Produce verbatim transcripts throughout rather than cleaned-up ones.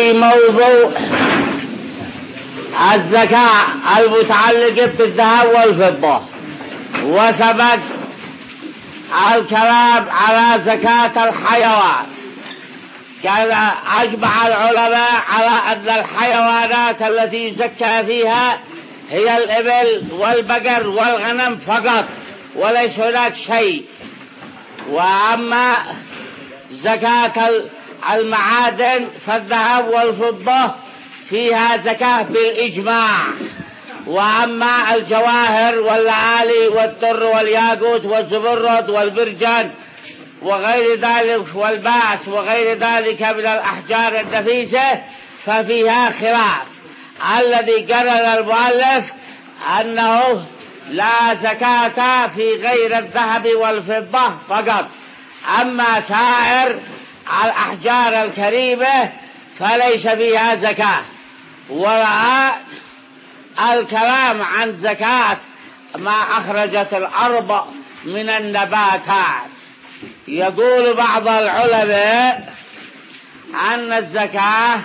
في موضوع الزكاة المتعلقة بالذهب والفضة، وسبق الكلام على زكاة الحيوان. كان أجمع العلماء على أن الحيوانات التي يزكى فيها هي الإبل والبقر والغنم فقط، وليس هناك شيء. وأما زكاة المعادن فالذهب والفضة فيها زكاة بالإجماع. وأما الجواهر واللآلي والدر والياقوت والزبرد والبرجان وغير ذلك والباس وغير ذلك من الأحجار النفيسة ففيها خلاف. الذي قرر المؤلف أنه لا زكاة في غير الذهب والفضة فقط، أما سائر الأحجار الكريمة فليس فيها زكاة. ورأى الكلام عن زكاة ما أخرجت الأرض من النباتات. يقول بعض العلماء أن الزكاة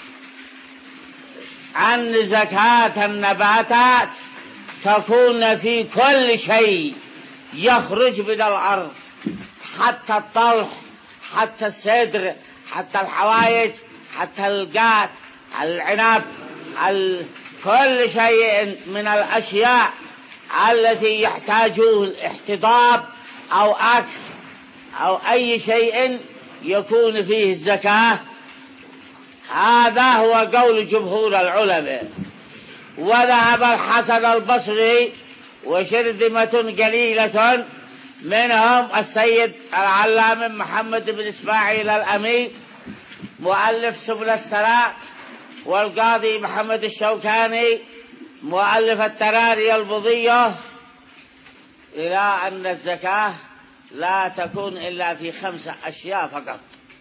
أن زكاة النباتات تكون في كل شيء يخرج من الأرض، حتى الطلح، حتى السدر، حتى الحوايج، حتى القات، العنب، كل شيء من الأشياء التي يحتاجه الاحتضاب أو أكل أو أي شيء يكون فيه الزكاة. هذا هو قول جمهور العلماء. وذهب الحسن البصري وشرذمة قليلة منهم السيد العلامة محمد بن إسماعيل الأمين مؤلف سبل السلام، والقاضي محمد الشوكاني مؤلف التراري البضية، إلى أن الزكاة لا تكون إلا في خمسة أشياء فقط.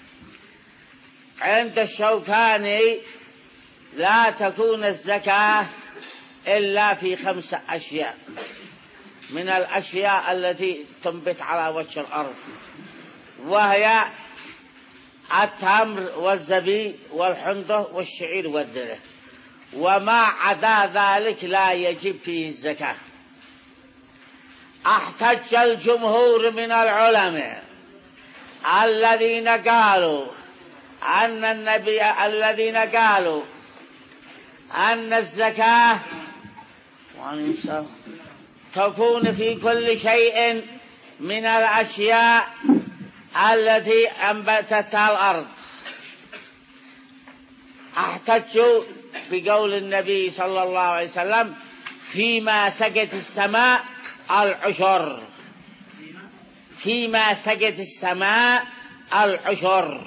عند الشوكاني لا تكون الزكاة إلا في خمسة أشياء من الأشياء التي تنبت على وجه الأرض، وهي التمر والزبيب والحنطة والشعير والذرة، وما عدا ذلك لا يجب فيه الزكاة. احتج الجمهور من العلماء الذين قالوا أن النبي الذين قالوا أن الزكاة تكون في كل شيء من الأشياء التي أنبتتها الأرض. احتجوا بقول النبي صلى الله عليه وسلم فيما سقت السماء العشر، فيما سقت السماء العشر،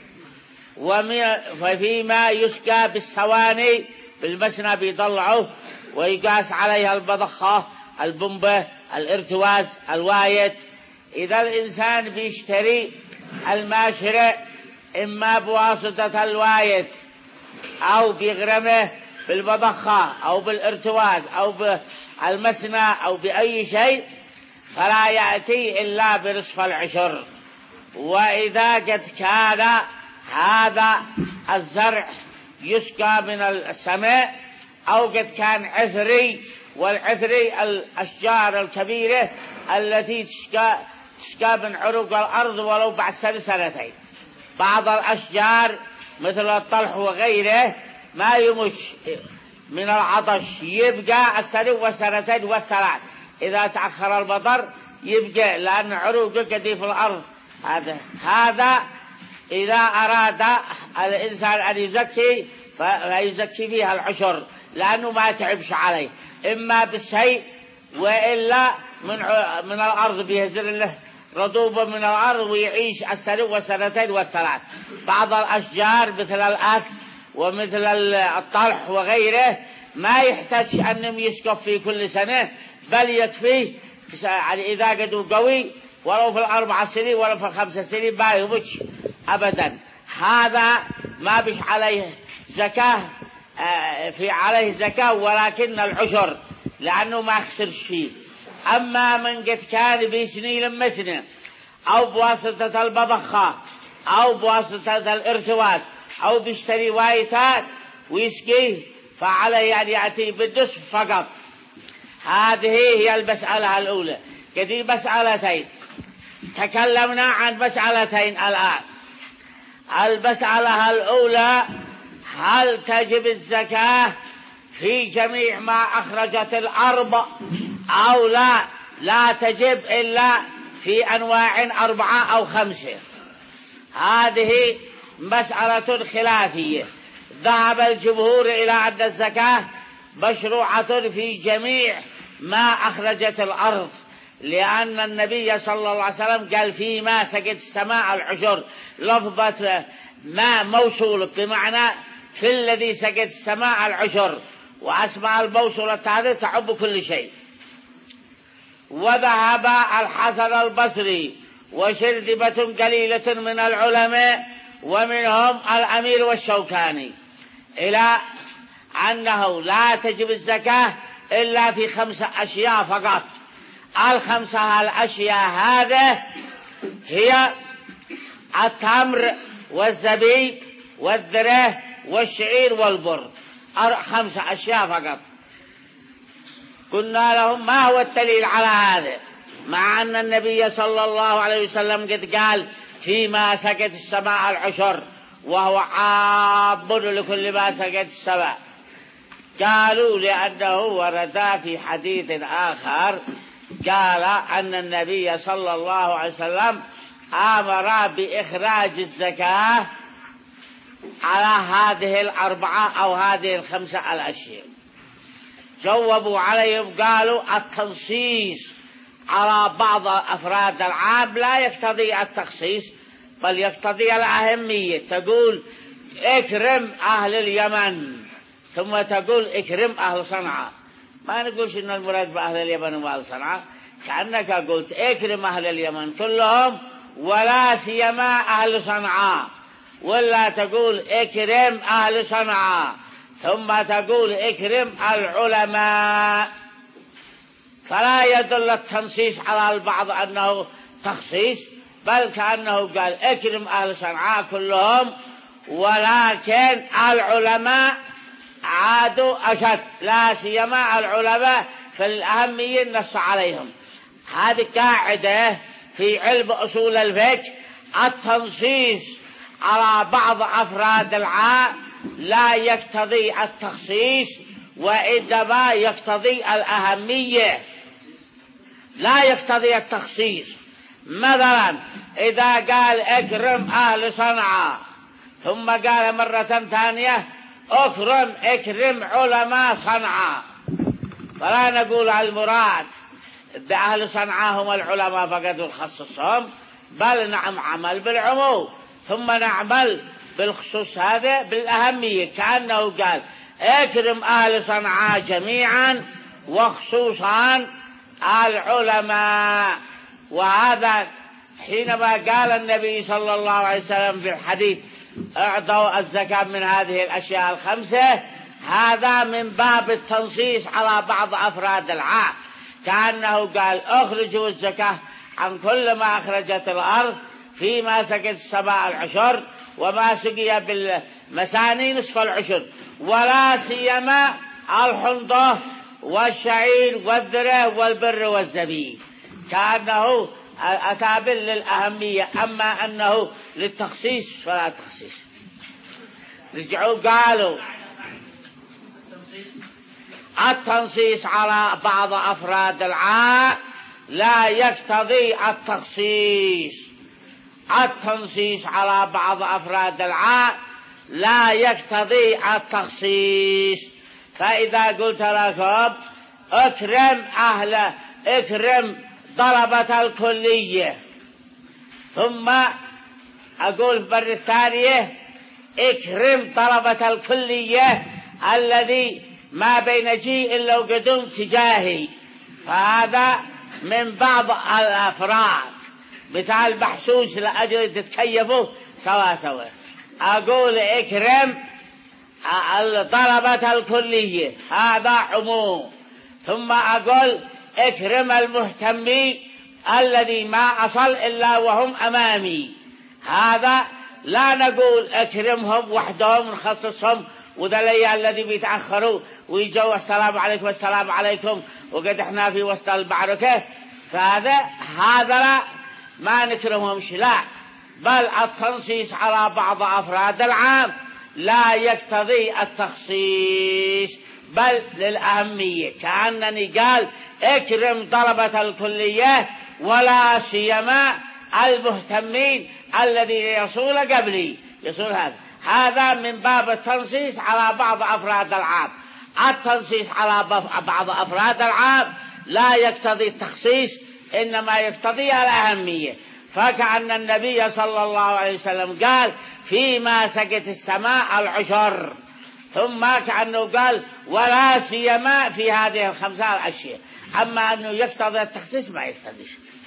وفيما يسقى بالسواني بالمسنى بيطلعوه ويقاس عليها البضخة، البنبة، الارتواز، الوايت. إذا الإنسان بيشتري الماشرة إما بواسطة الوايت أو بيغرمه بالبضخة أو بالارتواز أو بالمسنى أو بأي شيء فلا يأتي إلا برصف العشر. وإذا قد كان هذا الزرع يسقى من السماء أو قد كان عثري، والعثري الأشجار الكبيرة التي تسقى تسقى من عروق الأرض ولو بعد سنة سنتين. بعض الأشجار مثل الطلح وغيره ما يمش من العطش، يبقى السنة والسنتين والثلاث، إذا تأخر المطر يبقى لأن عروقه قديم في الأرض. هذا هذا إذا أراد الإنسان أن يزكي فيزكي فيها العشر، لأنه ما تعبش عليه إما بالشيء وإلا من من الأرض بيهزر له رطوبة من الأرض ويعيش السنة والسنتين والثلاث. بعض الأشجار مثل الأكل ومثل الطلح وغيره ما يحتاج أنهم يسقف في كل سنة، بل يكفيه يعني إذا قدوا قوي ولو في الأربع سنين ولو في الخمس سنين ما يمش أبدا. هذا ما بش عليه زكاة، في عليه زكاة ولكن العشر لأنه ما خسرش فيه. أما من قد كان بيسني لمسنة أو بواسطة البضخات أو بواسطة الارتواز أو بيشتري وايتات ويسقيه فعليه أن يأتي بالنصف فقط. هذه هي المسألة الأولى. كذي مسألتين تكلمنا عن مسألتين الآن. المسألة الأولى هل تجب الزكاة في جميع ما أخرجت الأرض أو لا لا تجب إلا في أنواع أربعة أو خمسة. هذه مسألة خلافية. ذهب الجمهور إلى أن الزكاة مشروعة في جميع ما أخرجت الأرض، لأن النبي صلى الله عليه وسلم قال فيما سقت السماء العشر. لفظة ما موصول بمعنى في الذي سقت السماء العشر، وأسماء الموصولة هذه تعب كل شيء. وذهب الحسن البصري وشرذمة قليلة من العلماء ومنهم الأمير والشوكاني إلى أنه لا تجب الزكاة إلا في خمسة أشياء فقط. الخمسة الأشياء هذه هي التمر والزبيب والذرة والشعير والبر، خمسة أشياء فقط. قلنا لهم ما هو الدليل على هذا، مع أن النبي صلى الله عليه وسلم قد قال فيما سقت السماء العشر وهو عاب لكل ما سقت السماء. قالوا لأنه ورد في حديث آخر قال أن النبي صلى الله عليه وسلم أمر بإخراج الزكاة على هذه الأربعة أو هذه الخمسة الأشياء. جاوبوا عليهم قالوا التنصيص على بعض أفراد العام لا يقتضي التخصيص بل يقتضي الأهمية. تقول اكرم أهل اليمن ثم تقول اكرم أهل صنعاء، ما نقولش إن المراد بأهل اليمن وأهل صنعاء، كأنك قلت اكرم أهل اليمن كلهم ولا سيما أهل صنعاء، ولا تقول اكرم أهل صنعاء ثم تقول اكرم العلماء. فلا يدل التنصيص على البعض أنه تخصيص، بل كأنه قال اكرم أهل صنعاء كلهم، ولكن العلماء عادوا أشد، لا سيما العلماء في الأهمية نص عليهم. هذه قاعدة في علم أصول الفقه، التنصيص على بعض أفراد العام لا يقتضي التخصيص وإنما يقتضي الأهمية، لا يقتضي التخصيص. مثلا إذا قال اكرم أهل صنعاء ثم قال مرة ثانية اكرم اكرم علماء صنعاء، فلا نقول المراد بأهل صنعاء هم العلماء فقط ونخصصهم، بل نعم عمل بالعموم ثم نعمل بالخصوص هذا بالأهمية، كأنه قال اكرم أهل صنعاء جميعا وخصوصا العلماء. وهذا حينما قال النبي صلى الله عليه وسلم في الحديث اعطوا الزكاة من هذه الأشياء الخمسة، هذا من باب التنصيص على بعض أفراد العام، كأنه قال اخرجوا الزكاة عن كل ما أخرجت الأرض فيما سقت السماء العشر وما سقي بالمساني نصف العشر، ولا سيما الحنطة والشعير والذرة والبر والزبيب، كأنه أتى للأهمية. أما أنه للتخصيص فلا تخصيص. رجعوا قالوا التنصيص على بعض أفراد العام لا يقتضي التخصيص. التنصيص على بعض أفراد العام لا يقتضي التخصيص. فإذا قلت لكم اكرم أهل اكرم طلبة الكلية، ثم أقول في مرة ثانية اكرم طلبة الكلية الذي ما بين جيء إلا وقدم تجاهي، فهذا من بعض الأفراد مثل المحسوس لأجل تتكيفوا سوا سوا. أقول اكرم طلبة الكلية هذا عموم، ثم أقول اكرم المهتمين الذي ما أصل إلا وهم أمامي، هذا لا نقول اكرمهم وحدهم ونخصصهم وذلي الذي بيتأخروا ويجوا السلام عليكم والسلام عليكم وقد احنا في وسط المعركة، فهذا هذا لا ما نكرمهمش، لا، بل التنصيص على بعض أفراد العام لا يقتضي التخصيص بل للأهمية، كأنني قال اكرم طلبة الكلية ولا سيما المهتمين الذي يصول قبلي يصول هذا هذا من باب التنصيص على بعض أفراد العام. التنصيص على بعض أفراد العام لا يقتضي التخصيص، إنما يقتضي الأهمية. فكأن النبي صلى الله عليه وسلم قال فيما سقت السماء العشر، ثم كأنه قال ولا سيما في هذه الخمسة الأشياء، أما أنه يقتضي التخصيص ما يقتضيش.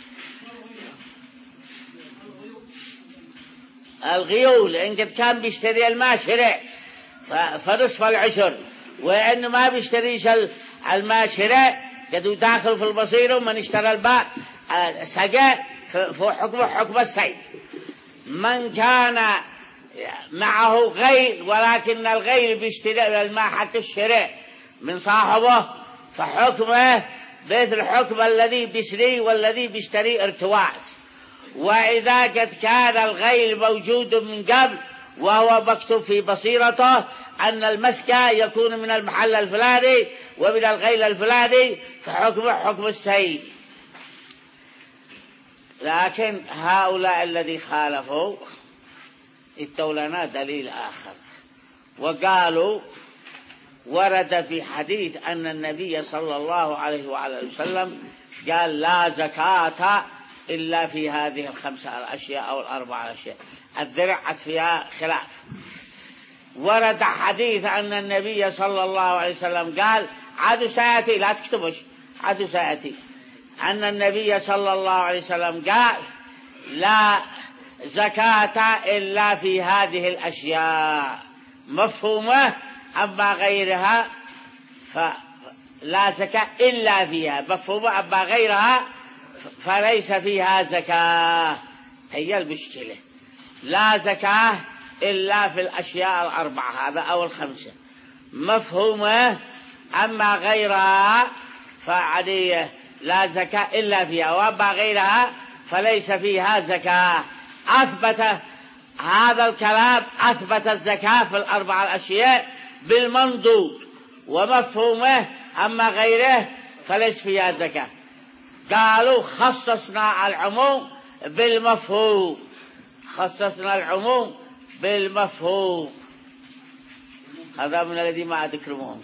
الغيول إن قد كان بيشتري الماشرة فنصف العشر، وإنه ما بيشتريش الماشرة قد داخل في البصيرة ومن اشترى الباء سقى فحكمه حكم السيد. من كان معه غير ولكن الغير بيشتري الماء حتى الشراء من صاحبه فحكمه مثل حكم الذي بيشتري والذي بيشتري ارتواس. وإذا قد كان الغير موجود من قبل وهو مكتوب في بصيرته أن المسكة يكون من المحل الفلاني ومن الغير الفلاني فحكمه حكم السيد. لكن هؤلاء الذي خالفوا اتوا لنا دليل آخر، وقالوا ورد في حديث أن النبي صلى الله عليه وعلى وسلم قال لا زكاة إلا في هذه الخمسة الأشياء أو الأربعة الأشياء. الذرع فيها خلاف. ورد حديث أن النبي صلى الله عليه وسلم قال عدو سيأتي، لا تكتبش عدو سيأتي، أن النبي صلى الله عليه وسلم قال لا زكاة إلا في هذه الأشياء مفهومة، أما غيرها فلا زكاة إلا فيها مفهومة، أما غيرها فليس فيها زكاة. هي المشكلة، لا زكاة إلا في الأشياء الأربعة هذا أو الخمسة مفهومة، أما غيرها فعليه لا زكاة إلا فيها، وأما غيرها فليس فيها زكاة. أثبت هذا الكلام أثبت الزكاة في الأربع الأشياء بالمنطوق ومفهومه، أما غيره فليس فيها زكاة. قالوا خصصنا العموم بالمفهوم، خصصنا العموم بالمفهوم. هذا من الذي ما أذكرهم.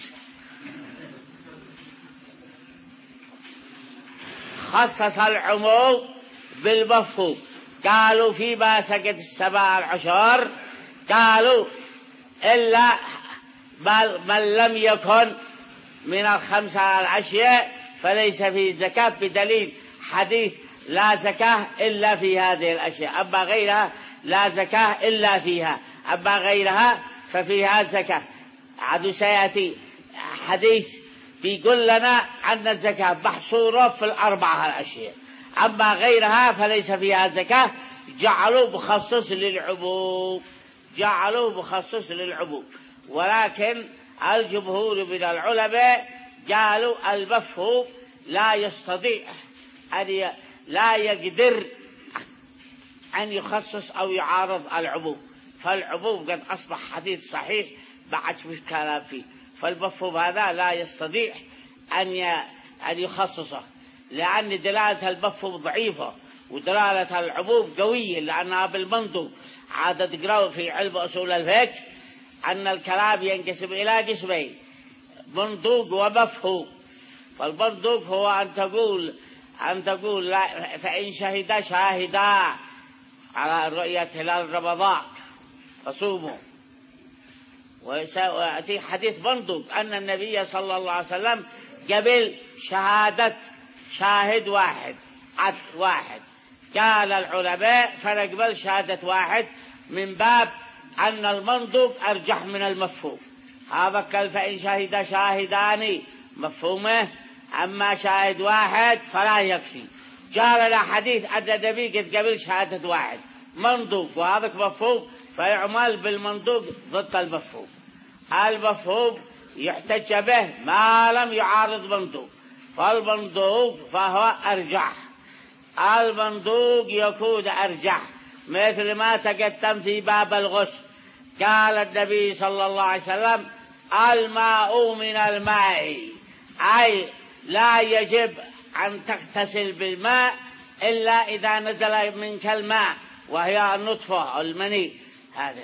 خصص العموم بالمفهوم. قالوا فيما سقط السبع العشر قالوا إلا من لم يكن من الخمسة الأشياء فليس فيه زكاة، بدليل حديث لا زكاة إلا في هذه الأشياء، أما غيرها لا زكاة إلا فيها، أما غيرها ففيها زكاة. عدو سيأتي حديث بيقول لنا أن الزكاة محصورة في الأربعة الأشياء، أما غيرها فليس فيها زكاة. جعلوا مخصص للعموم، جعلوا مخصص للعموم، ولكن الجمهور من العلماء قالوا المفهوم لا يستطيع أن لا يقدر أن يخصص أو يعارض العموم، فالعموم قد أصبح حديث صحيح بعد في كلام فيه، فالمفهوم هذا لا يستطيع أن أن يخصصه، لأن دلالة المفهوم ضعيفة ودلالة العموم قوية، لأنها بالمنطق. عادة تقرأوا في علم أصول الفقه أن الكلام ينقسم إلى قسمين، منطوق ومفهوم. فالمنطوق هو أن تقول أن تقول لا فإن شهد شاهدا على رؤية هلال رمضان فصوموا. ويأتي حديث منطوق أن النبي صلى الله عليه وسلم قبل شهادة شاهد واحد عدل واحد. قال العلماء فنقبل شهادة واحد من باب أن المنطوق أرجح من المفهوم. هذا قال فإن شهد شاهدان مفهومه، أما شاهد واحد فلا يكفي. قال لنا حديث أن النبي قد قبل شهادة واحد منضوب، وهذا مفهوم فيعمل بالمنضوب ضد المفهوم. المفهوم يحتج به ما لم يعارض منضوب، فالمنضوب فهو أرجح، المنضوب يكون أرجح، مثل ما تقدم في باب الغسل. قال النبي صلى الله عليه وسلم: الماء من الماء، أي لا يجب أن تغتسل بالماء إلا إذا نزل منك الماء، وهي النطفة المني هذا.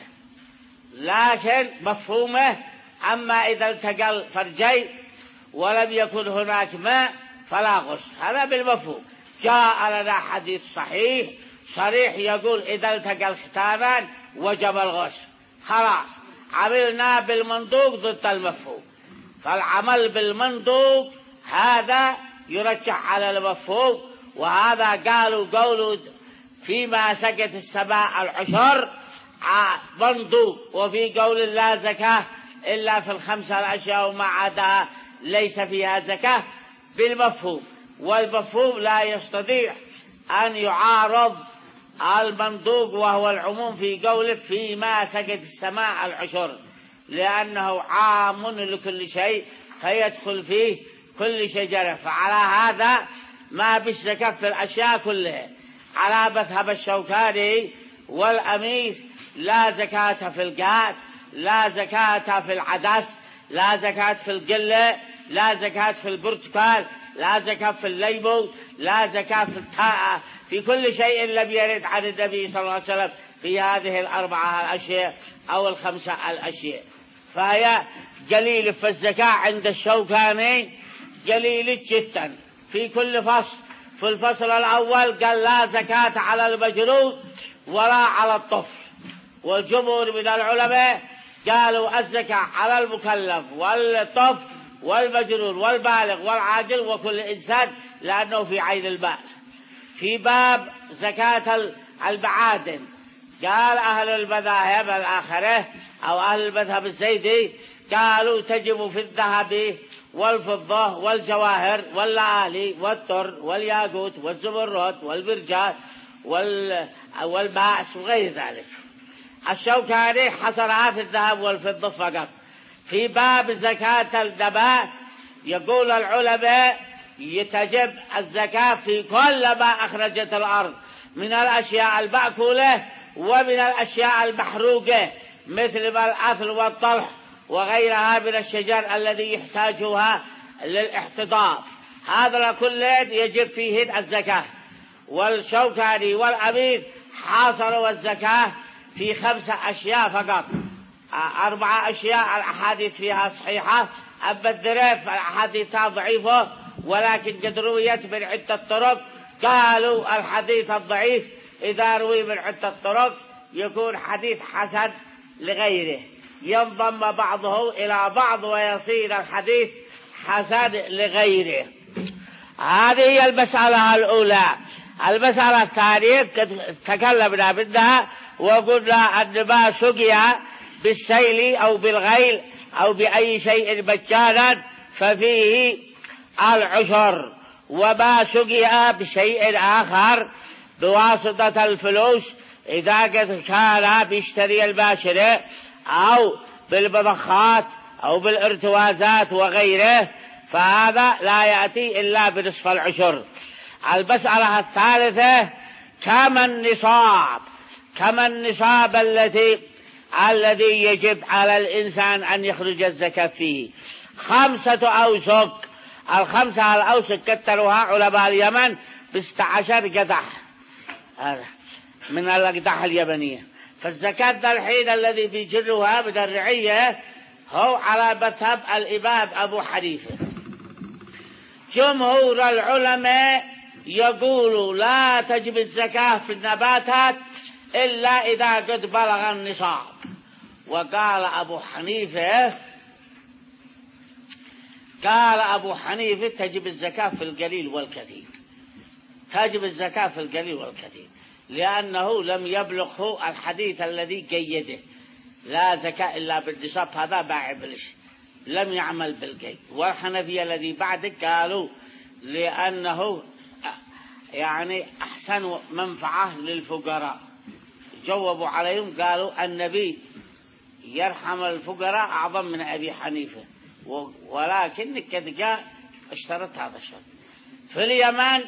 لكن مفهومه أما إذا التقى الفرجين ولم يكن هناك ماء فلا غسل، هذا بالمفهوم. جاء لنا حديث صحيح صريح يقول إذا التقى الختانان وجب الغسل، خلاص عملنا بالمنطوق ضد المفهوم. فالعمل بالمنطوق هذا يرجح على المفهوم، وهذا قالوا قولوا فيما سقت السماء العشر منطوق، وفي قول لا زكاة إلا في الخمسة الأشياء وما عداها ليس فيها زكاة بالمفهوم، والمفهوم لا يستطيع أن يعارض المنطوق، وهو العموم في قوله فيما سقت السماء العشر، لأنه عام لكل شيء فيدخل فيه كل شجرة. فعلى هذا ما بالزكاة في الأشياء كلها. على مذهب الشوكاني والأميس لا زكاة في القات، لا زكاة في العدس، لا زكاة في القلة، لا زكاة في البرتقال، لا زكاة في الليمون، لا زكاة في التاء، في كل شيء لم يرد عن النبي صلى الله عليه وسلم في هذه الأربعة الأشياء أو الخمسة الأشياء. فهي قليلة في الزكاة عند الشوكاني، قليلة جدا في كل فصل. في الفصل الأول قال لا زكاة على المجنون ولا على الطفل، والجمهور من العلماء قالوا الزكاة على المكلف والطفل والمجنون والبالغ والعاجل وكل إنسان، لأنه في عين المال. في باب زكاة المعادن قال أهل المذاهب الآخرة أو أهل المذهب الزيدي قالوا تجب في الذهب والفضة والجواهر واللآلي والتر والياقوت والزمرد والبرجال والماس وغير ذلك. الشوكاني حصرها في الذهب والفضة فقط. في باب زكاة النبات يقول العلماء يتجب الزكاة في كل ما أخرجت الأرض من الأشياء المأكولة ومن الأشياء المحروقة، مثل ما الأثل والطلح وغيرها من الشجر الذي يحتاجها للاحتضار، هذا كله يجب فيه الزكاة. والشوكاني والأمير حاصروا الزكاة في خمسة أشياء فقط. أربعة أشياء الأحاديث فيها صحيحة، أما الذريف الأحاديث ضعيفة ولكن قد رويت من عدة طرق. قالوا الحديث الضعيف إذا روي من عدة طرق يكون حديث حسن لغيره، ينضم بعضه إلى بعض ويصير الحديث حسن لغيره. هذه هي المسألة الأولى. المسألة الثانية تكلمنا منها وقلنا أن ما سقي بالسيل أو بالغيل أو بأي شيء مجانا ففيه العشر، وما سقي بشيء آخر بواسطة الفلوس إذا قد كان بيشتري الباشرة أو بالمضخات أو بالارتوازات وغيره فهذا لا يأتي إلا بنصف العشر. المسألة الثالثة كما النصاب، كما النصاب الذي الذي يجب على الإنسان أن يخرج الزكاة فيه. خمسة أوسق، الخمسة الأوسق كتروها علماء اليمن بستة عشر قدح، هذا من الأقداح اليمنية. فالزكاة الحين الذي بيجرها من الرعية هو على مذهب الإمام أبو حنيفة. جمهور العلماء يقولوا لا تجب الزكاة في النباتات إلا إذا قد بلغ النصاب. وقال أبو حنيفة قال أبو حنيفة تجب الزكاة في القليل والكثير، تجب الزكاة في القليل والكثير، لأنه لم يبلغه الحديث الذي قيده لا زكاة إلا بالنصاب، هذا باعبلش لم يعمل بالقيد. والحنفية الذي بعدك قالوا لأنه يعني أحسن منفعة للفقراء، جاوبوا عليهم قالوا النبي يرحم الفقراء أعظم من أبي حنيفة، ولكن قد جاء اشترط هذا الشرط. في اليمن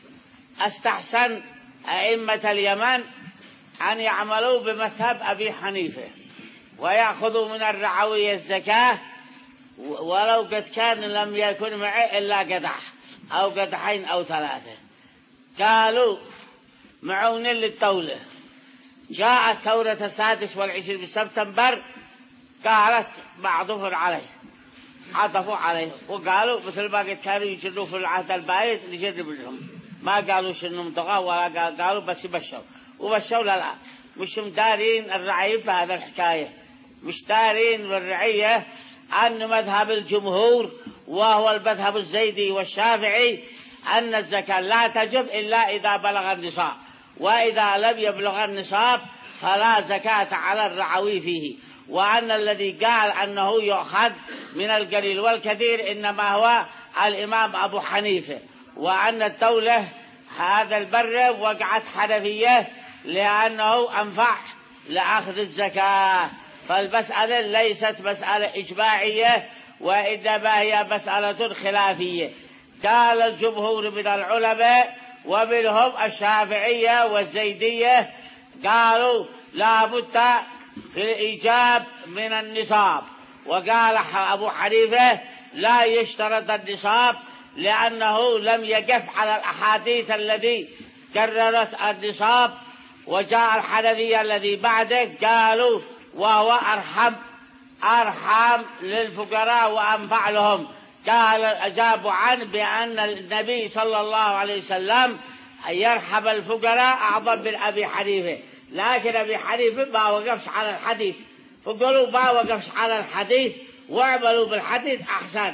استحسن أئمة اليمن أن يعملوا بمذهب أبي حنيفة ويأخذوا من الرعوية الزكاة، ولو قد كان لم يكن معه إلا قدح أو قدحين أو ثلاثة. قالوا معون للدولة. جاءت ثورة السادس والعشرين بسبتمبر قالت معطوف عليه، عطفوا عليه وقالوا مثل ما قد كانوا يجروا في العهد البائد نجرب لهم، ما قالوا شنو مطغى ولا قالوا بس يبشروا وبشروا. لا لا مش مدارين الرعية بهذا الحكاية، مش دارين بالرعية أن مذهب الجمهور وهو المذهب الزيدي والشافعي أن الزكاة لا تجب إلا إذا بلغ النصاب، وإذا لم يبلغ النصاب فلا زكاة على الرعوي فيه، وأن الذي قال أنه يؤخذ من القليل والكثير إنما هو الإمام أبو حنيفة، وأن الدولة هذا البر وقعت حنفية لأنه أنفع لأخذ الزكاة. فالمسألة ليست مسألة إجماعية وإنما هي مسألة خلافية. قال الجمهور من العلماء ومنهم الشافعية والزيدية قالوا لا بد في الإيجاب من النصاب، وقال أبو حنيفة لا يشترط النصاب لأنه لم يقف على الأحاديث الذي كررت النصاب. وجاء الحنفية الذي بعده قالوا وهو أرحم أرحم للفقراء وأنفع لهم، قال أجابوا عنه بأن النبي صلى الله عليه وسلم يرحم الفقراء أعظم من أبي حنيفة، لكن أبي حنيفة ما وقفش على الحديث، فقالوا ما وقفش على الحديث واعملوا بالحديث أحسن.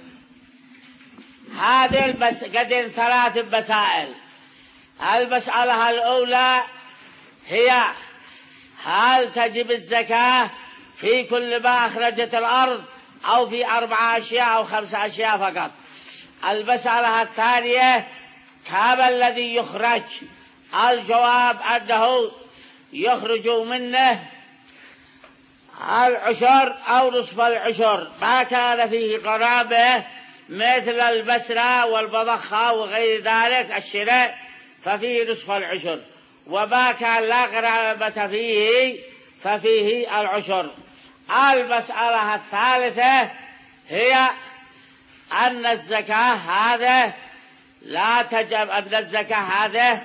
هذه البس قدر ثلاث مسائل. المسألة الأولى هي هل تجب الزكاة في كل ما أخرجت الأرض أو في أربع أشياء أو خمس أشياء فقط. المسألة الثانية كم الذي يخرج؟ الجواب أنه يخرج منه العشر أو نصف العشر، ما كان فيه قرابة مثل البسرة والبضخة وغير ذلك الشراء ففيه نصف العشر، وما كان لا قرابة فيه ففيه العشر. المسألة الثالثة هي أن الزكاة هذا لا تجب أن الزكاة هذا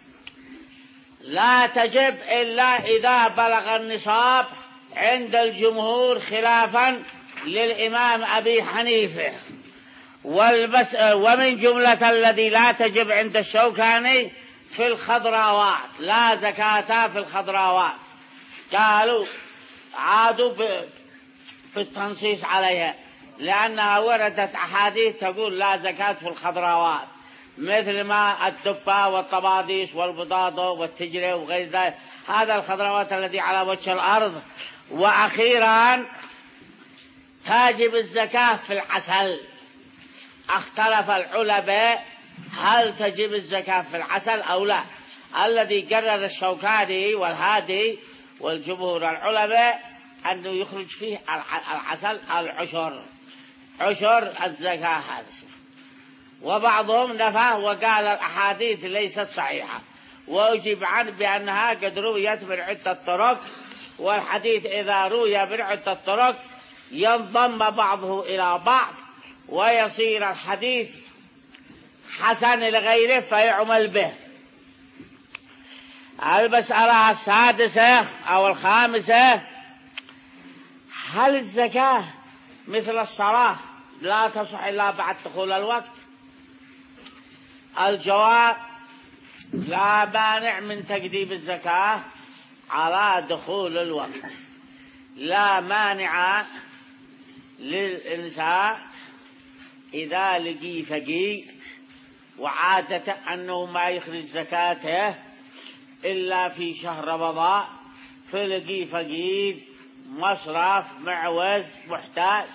لا تجب إلا إذا بلغ النصاب عند الجمهور خلافا للإمام أبي حنيفة. والبس ومن جملة الذي لا تجب عند الشوكاني في الخضراوات، لا زكاة في الخضراوات. قالوا عادوا بالتنصيص عليها لأنها وردت أحاديث تقول لا زكاة في الخضراوات مثل ما الدبة والطباديس والبطاطا والتجري وغير ذلك، هذا الخضروات التي على وجه الأرض. وأخيرا تجب الزكاة في العسل. اختلف العلماء هل تجب الزكاة في العسل أو لا. الذي قرر الشوكاني والهادي والجمهور العلماء أنه يخرج فيه العسل العشر، عشر الزكاة هذا. وبعضهم نفاه وقال الأحاديث ليست صحيحة، وأجيب عنه بأنها قد رويت من عدة طرق، والحديث إذا روي من عدة طرق ينضم بعضه إلى بعض ويصير الحديث حسن لغيره فيعمل به. المسألة السادسة أو الخامسة هل الزكاة مثل الصلاة لا تصح إلا بعد دخول الوقت؟ الجواب لا مانع من تقديم الزكاة على دخول الوقت، لا مانع للإنسان إذا لقي فقير وعادة أنه ما يخرج زكاته إلا في شهر رمضان، فلقي فقير مصرف معوز محتاج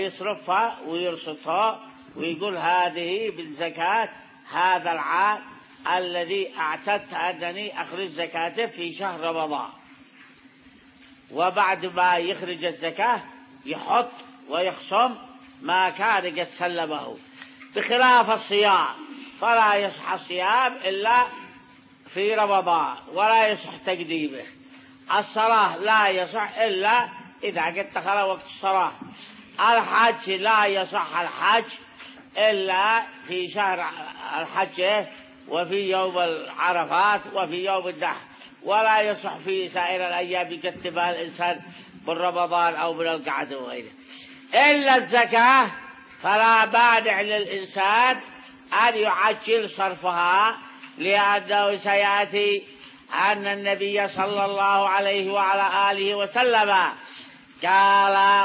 فيصرفها ويرصدها ويقول هذه بالزكاة هذا العام الذي اعتدت أنني أخرج زكاته في شهر رمضان، وبعد ما يخرج الزكاة يحط ويخصم ما كان قد سلمه، بخلاف الصيام فلا يصح الصيام إلا في رمضان ولا يصح تقديمه. الصلاة لا يصح إلا إذا قد دخل وقت الصلاة. الحج لا يصح الحج إلا في شهر الحج وفي يوم العرفات وفي يوم النحر، ولا يصح في سائر الأيام يكتبها الإنسان من رمضان أو من القعدة وغيره. إلا الزكاة فلا مانع للإنسان أن يعجل صرفها، لأنه سيأتي أن النبي صلى الله عليه وعلى آله وسلم قال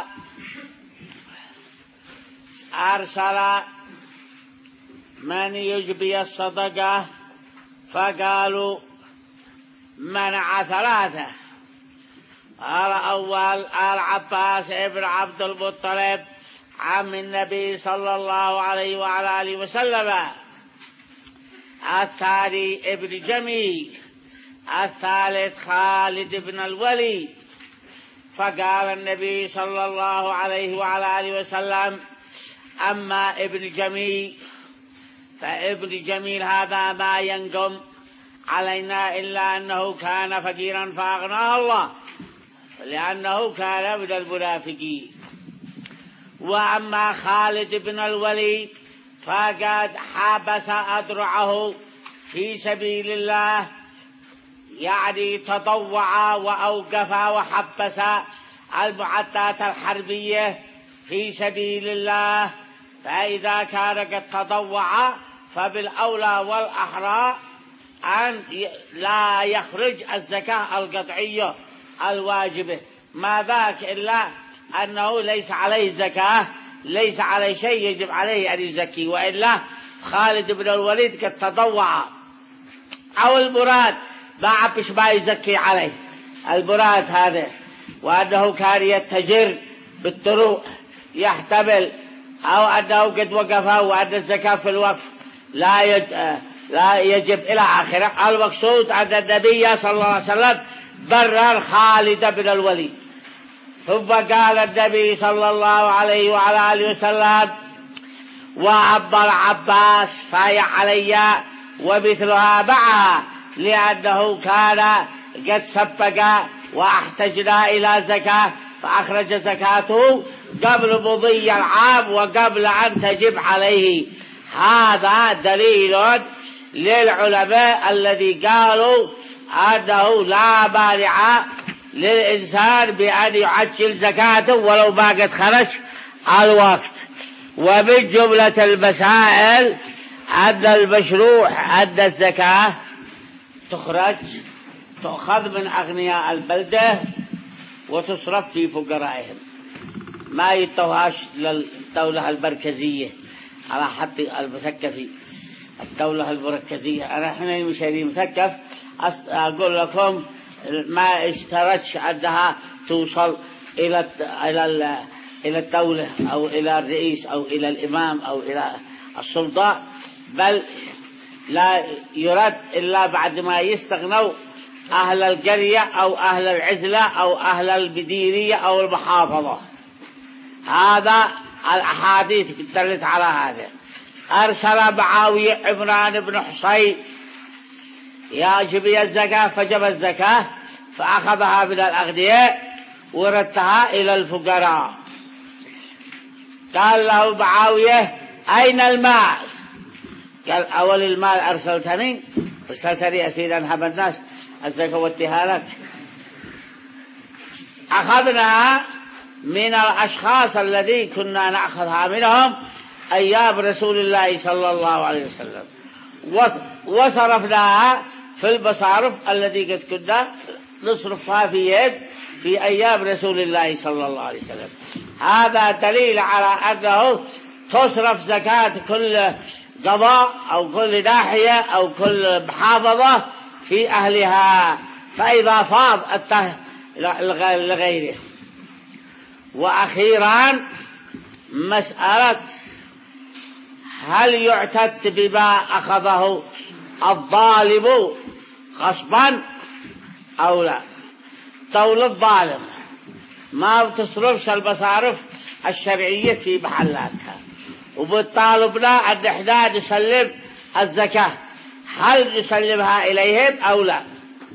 أرسل من يجبي الصدقة، فقالوا منع ثلاثة. قال أول العباس ابن عبد المطلب عم النبي صلى الله عليه وعلى آله وسلم، الثاني ابن جميل، الثالث خالد بن الوليد. فقال النبي صلى الله عليه وعلى آله وسلم أما ابن جميل فابن جميل هذا ما ينقم علينا إلا أنه كان فقيرا فأغناه الله، لأنه كان من المنافقين. وأما خالد بن الوليد فقد حبس أدرعه في سبيل الله، يعني تطوع وأوقف وحبس المعدات الحربية في سبيل الله، فإذا كان قد تطوع فبالأولى والأحرى أن لا يخرج الزكاة القطعية الواجبة، ما ذاك إلا أنه ليس عليه زكاة، ليس عليه شيء يجب عليه أن يزكي، وإلا خالد بن الوليد قد تطوع. أو المراد ما عبش ما يزكي عليه، المراد هذا وأنه كان يتجر بالطرق يحتمل، أو أنه قد وقف وأن الزكاة في الوقف لا يج... لا يجب إلى آخره. المقصود أن النبي صلى الله عليه وسلم برر خالد بن الوليد. ثم قال النبي صلى الله عليه وعلى آله وسلم وأما العباس فهي علي ومثلها معها، لأنه كان قد سبق واحتجنا إلى زكاة فأخرج زكاته قبل مضي العام وقبل أن تجب عليه. هذا دليل للعلماء الذي قالوا أنه لا مانع للإنسان بأن يعجل زكاته ولو ما قد خرج الوقت. ومن جملة المسائل أن المشروع أن الزكاة تخرج تأخذ من أغنياء البلدة وتصرف في فقرائهم، ما يتوهاش للدولة المركزية على حد المثقفي. الدولة المركزية أنا حين مشاري مثقف أقول لكم ما اشترتش أنها توصل إلى إلى إلى الدولة أو إلى الرئيس أو إلى الإمام أو إلى السلطة، بل لا يرد إلا بعد ما يستغنوا أهل القرية أو أهل العزلة أو أهل المديرية أو المحافظة. هذا الأحاديث دلت على هذا. أرسل معاوية عمران بن حصين يجب الزكاة، فجب الزكاة فأخذها من الأغنياء وردها إلى الفقراء. قال له معاوية أين المال؟ قال أول المال أرسلتني أرسلتني يا سيدي أنهب الناس الزكاة والتهالات. أخذناها من الأشخاص الذي كنا نأخذها منهم أيام رسول الله صلى الله عليه وسلم، وصرفناها في المصارف الذي قد كنا نصرفها في يد في أيام رسول الله صلى الله عليه وسلم. هذا دليل على أنه تصرف زكاة كل قضاء أو كل ناحية أو كل محافظة في أهلها، فإذا فاض الته لغيره. وأخيرا مسألة هل يعتد بما أخذه الظالم غصبا أو لا. دولة الظالم ما بتصرفش المصارف الشرعية في محلاتها، وبالطالبنا أن احنا نسلم الزكاة، هل نسلمها إليهم أو لا؟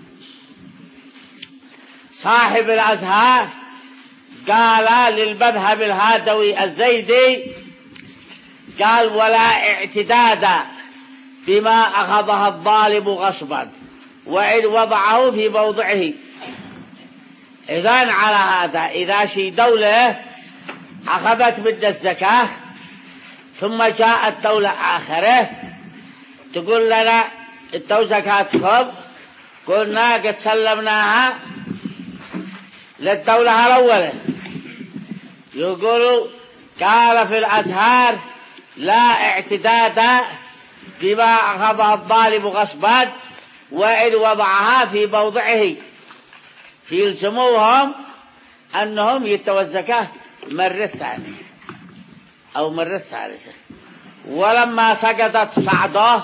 صاحب الأزهار قال للمذهب الهادوي الزيدي، قال ولا اعتداد بما أخذها الظالم غصبا وإن وضعه في موضعه. إذن على هذا إذا شي دولة أخذت من الزكاة ثم جاءت دولة آخرة تقول لنا انتو زكاتكم، قلنا قد سلمناها للدولة الأولى، يقولوا قال في الأزهار لا اعتداد بما أخذها الظالم غصبا وإن وضعها في موضعه، فيلزموهم أنهم يتوزعوا الزكاة مرة ثانية أو مرة ثالثة. ولما سقطت صعده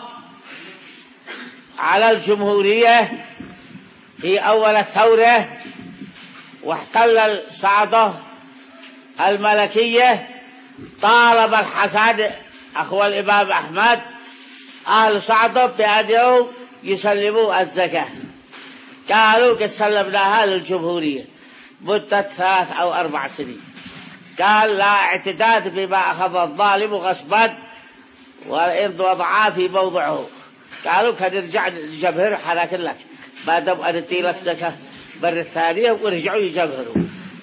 على الجمهورية في أول الثورة واحتل صعده الملكية، طالب الحسن أخو الإمام أحمد أهل صعده بأن يسلموا الزكاة، قالوا قد سلمناها للجمهورية مدة ثلاث أو أربع سنين. قال لا اعتداد بما أخذ الظالم غصبا وإن وضعها في موضعه. قالوا كنرجع نجبهر حلاك لك بعد أن أتي لك زكاة مرة ثانية، ورجعوا يجبهروا.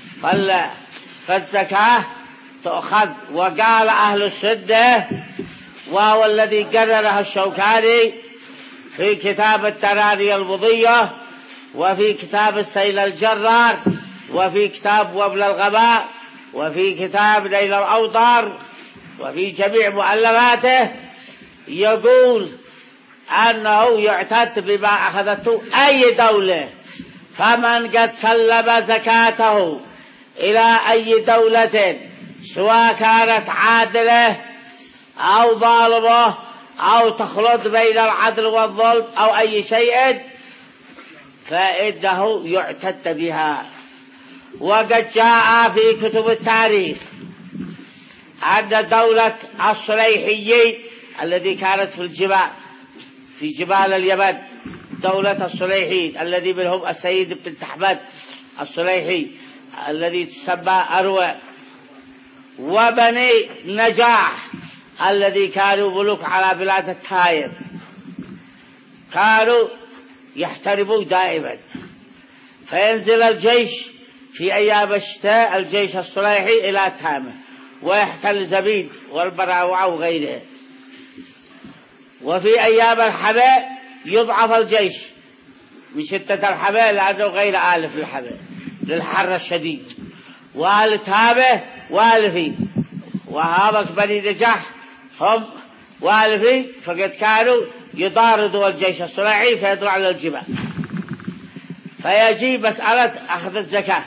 فالزكاة تأخذ. وقال أهل السنة وهو الذي قرره الشوكاني في كتاب التراني المضية وفي كتاب السيل الجرار وفي كتاب وبل الغباء وفي كتاب ليل الأوطار وفي جميع مؤلفاته، يقول أنه يعتد بما أخذته أي دولة، فمن قد سلم زكاته إلى أي دولة سواء كانت عادلة أو ظالمة أو تخلط بين العدل والظلم أو أي شيء فإنه يعتد بها. وقد جاء في كتب التاريخ أن دولة الصليحيين الذي كانت في الجبال في جبال اليمن، دولة الصليحيين الذي منهم السيد بن تحمد الصليحي الذي تسمى أروى، وبني نجاح الذي كانوا ملوك على بلاد التايم، كانوا يحترموا دائما. فينزل الجيش في أيام الشتاء الجيش الصليحي إلى تامة ويحتل زبيد والبراوع وغيره. وفي أيام الحماء يضعف الجيش من شدة الحماء لأنه غير آلف للحماء للحر الشديد، وآل تامة والفي وهابك بني نجاح هم والفي، فقد كانوا يطاردوا الجيش الصليحي فيطلع على الجبال. فيجي مسألة أخذ الزكاة،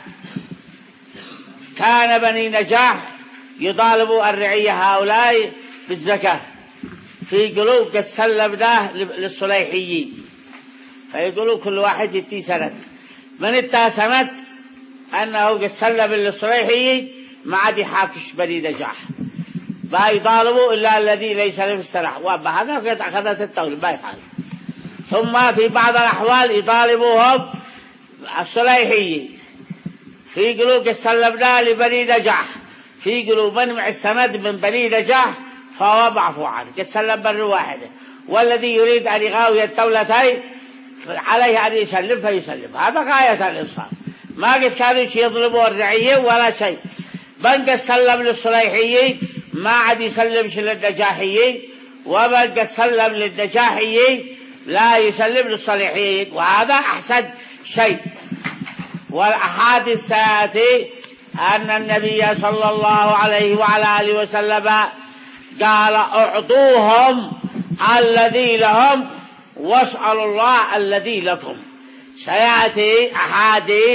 كان بني نجاح يطالبوا الرعية هؤلاء بالزكاة، في قلوب قد سلمناه للصليحيين، فيقولوا كل واحد يتي سند. من اتى سند أنه قد سلم للصليحيين ما عاد يحاكش بني نجاح، ما يطالبوا إلا الذي ليس له في السلاح، وأما هذا قد أخذت الدولة ما يفعل. ثم في بعض الأحوال يطالبوهم الصليحيين، في قلوب قد سلمناه لبني نجاح، في قلوب منع السند من بني نجاح فهو معفو عنه، قد سلم مرة واحدة، والذي يريد أن يغاوي الدولتين عليه أن يسلم فيسلم. هذا غاية الإنصاف. ما قد كانوا يظلموا الرعية ولا شيء، من قد سلم للصليحيين ما عاد يسلمش للنجاحيين، ومن قد سلم للنجاحيين لا يسلم للصليحيين، وهذا أحسن شيء. والأحاديث سيأتي أن النبي صلى الله عليه وعلى آله وسلم قال اعطوهم الذي لهم واسألوا الله الذي لكم. سيأتي أحاديث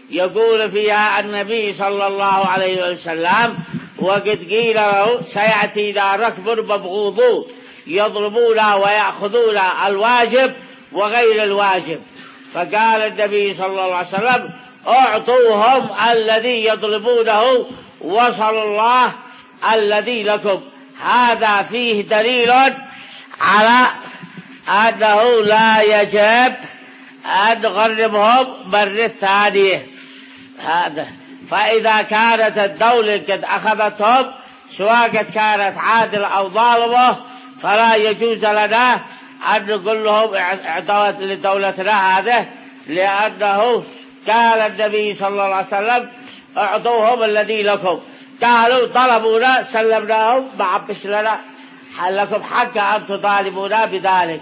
يقول فيها النبي صلى الله عليه وسلم: وقد قيل له سيأتي ذا ركب مبغوض يضربون ويأخذون الواجب وغير الواجب، فقال النبي صلى الله عليه وسلم: اعطوهم الذي يطلبونه وصلوا الله الذي لكم. هذا فيه دليل على أنه لا يجب أن نغرمهم مرة ثانية. هذا فإذا كانت الدولة قد أخذتهم سواء قد كانت عادلة أو ظالمة فلا يجوز لنا أن نقول لهم اعطوا لدولتنا هذا، لأنه قال النبي صلى الله عليه وسلم: اعطوهم الذي لكم. قالوا طلبونا سلمناهم، ما عبش لنا لكم حق أن تطالبونا بذلك.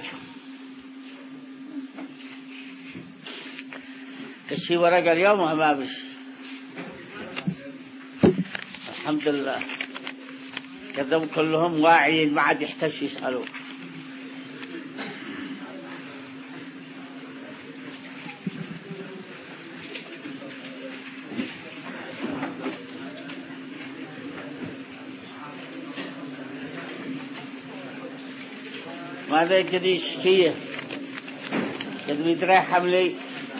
كشي ورقة اليوم وما بش. الحمد لله كذبوا كلهم واعيين ما عاد يحتاج يسألوا. ماذا كذي شكية كذي يترحم لي.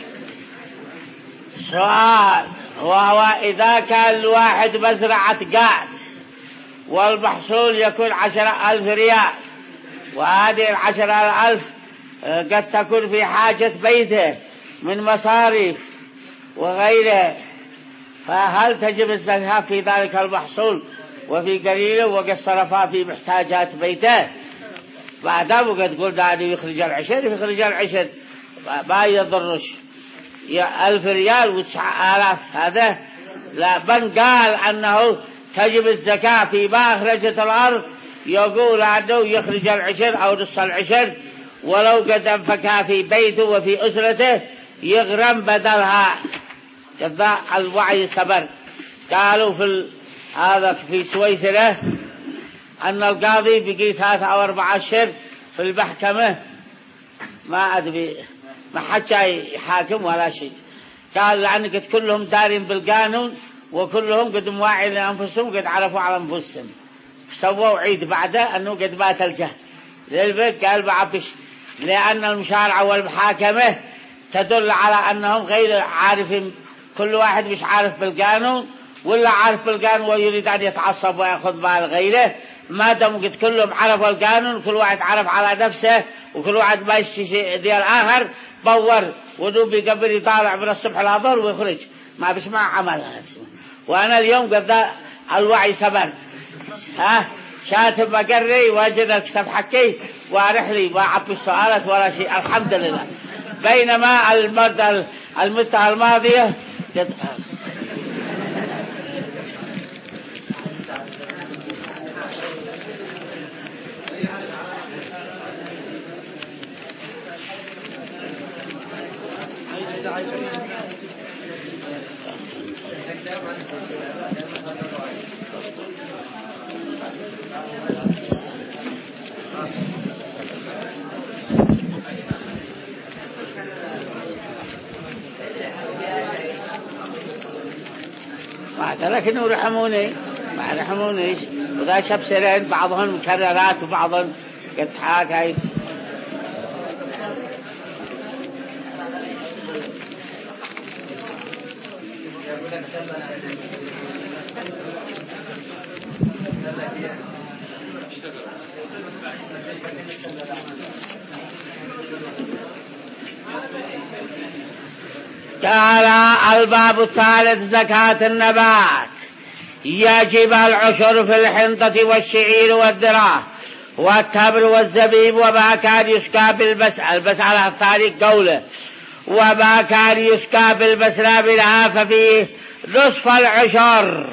سؤال، وهو إذا كان الواحد مزرعة قاعد والمحصول يكون عشرة ألف ريال، وهذه العشرة ألف قد تكون في حاجة بيته من مصاريف وغيره، فهل تجب الزكاة في ذلك المحصول وفي قليله وقد صرفها في محتاجات بيته؟ بعدها وقد قلت أنه يخرج العشر يخرج العشر ما يضرش. يا ألف ريال وتسعة آلاف هذا لا، بل قال أنه تجب الزكاة فيما أخرجت الأرض، يقول أنه يخرج العشر أو نصف العشر، ولو قد أنفقها في بيته وفي أسرته يغرم بدلها. كذا الوعي صبر. قالوا في هذا في سويسرا أن القاضي بقي ثلاثة أو أربعة أشهر في المحكمة ما أدري ما حد جاي يحاكم ولا شيء. قال لأن قد كلهم دارين بالقانون وكلهم قد مواعي لأنفسهم قد عرفوا على أنفسهم، سووا عيد بعده أنه قد مات الجهل للبيت. قال بعبش لأن المشارعة والمحاكمة تدل على أنهم غير عارفين، كل واحد مش عارف بالقانون ولا عارف بالقانون ويريد أن يتعصب ويأخذ مال غيره. ما دام قد كلهم عرفوا القانون كل واحد عرف على نفسه وكل واحد ما يشتي دي الآخر بور ودوبي قبل يطالع من الصبح الأظهر ويخرج ما بسمع عمل. وأنا اليوم قد الوعي سبن ها شاتم مقري وجد الكتاب حكي وارحلي وعبي السؤالات ولا شيء الحمد لله. بينما المدة المدة الماضية قد لكنه رحموني ما رحمونيش، وذا شاب سرين بعضهم مكررات وبعضهم قد حاجة. قال الباب الثالث زكاة النبات. يجب العشر في الحنطة والشعير والذرة والتمر والزبيب وما كان يسقى بالبسل. البسلة الثالث قوله وما كان يسقى بالبسلة منها ففيه نصف العشر.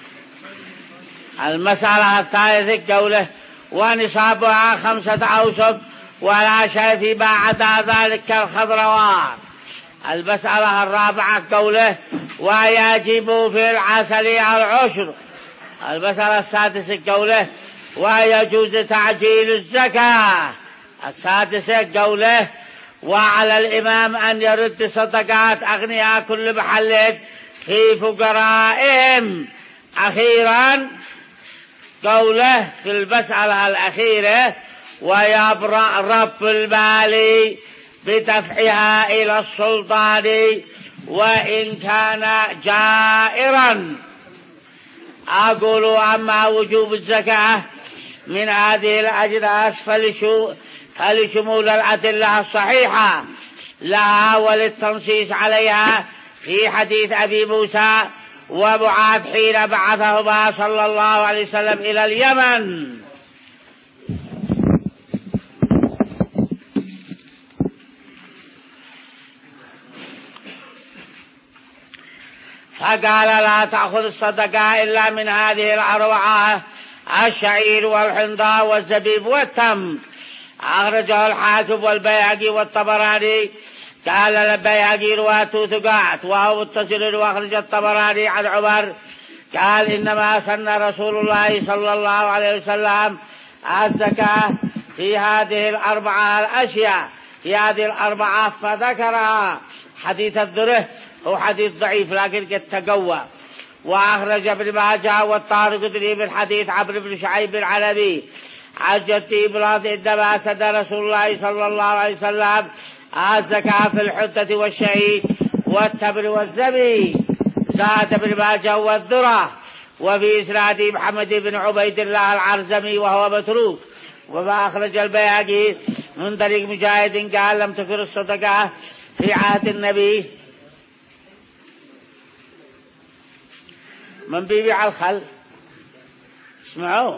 المسألة الثالثة قوله ونصابها خمسة أوسق ولا شيء فيما عدا ذلك كالخضروات. المسألة الرابعة قوله ويجب في العسل العشر. المسألة السادسة قوله ويجوز تعجيل الزكاة. السادسة قوله وعلى الإمام أن يرد صدقات أغنياء كل محل في فقرائهم. أخيرا قوله في المسألة الأخيرة: ويبرأ رب المال بدفعها إلى السلطان وإن كان جائرا. أقول: أما وجوب الزكاة من هذه الأجناس فلشمول الأدلة الصحيحة لها وللتنصيص عليها في حديث أبي موسى ومعاذ حين بعثهما صلى الله عليه وسلم إلى اليمن. فقال: لا تأخذ الصدقة إلا من هذه الأربعة: الشعير والحنطة والزبيب والتمر. أخرجه الحاكم والبيهقي والطبراني. قال البيهقي: رواته ثقات وهو متصل. وأخرج الطبراني عن عمر قال: إنما سن رسول الله صلى الله عليه وسلم الزكاة في هذه الأربعة الأشياء في هذه الأربعة فذكرها. حديث الذره هو حديث ضعيف لكن قد تقوى. وأخرج ابن ماجه والطارقطني من حديث عمرو بن شعيب العنبي عن جدي إبراهيم عندما سن رسول الله صلى الله عليه وسلم الزكاة في الحنطة والشعير والتمر والزبيب. زاد ابن ماجه والذرة. وفي إسناد محمد بن عبيد الله العرزمي وهو متروك. وما أخرج البيهقي من طريق مجاهد قال: لم تكن الصدقة في عهد النبي من بيبيع الخل. اسمعوا.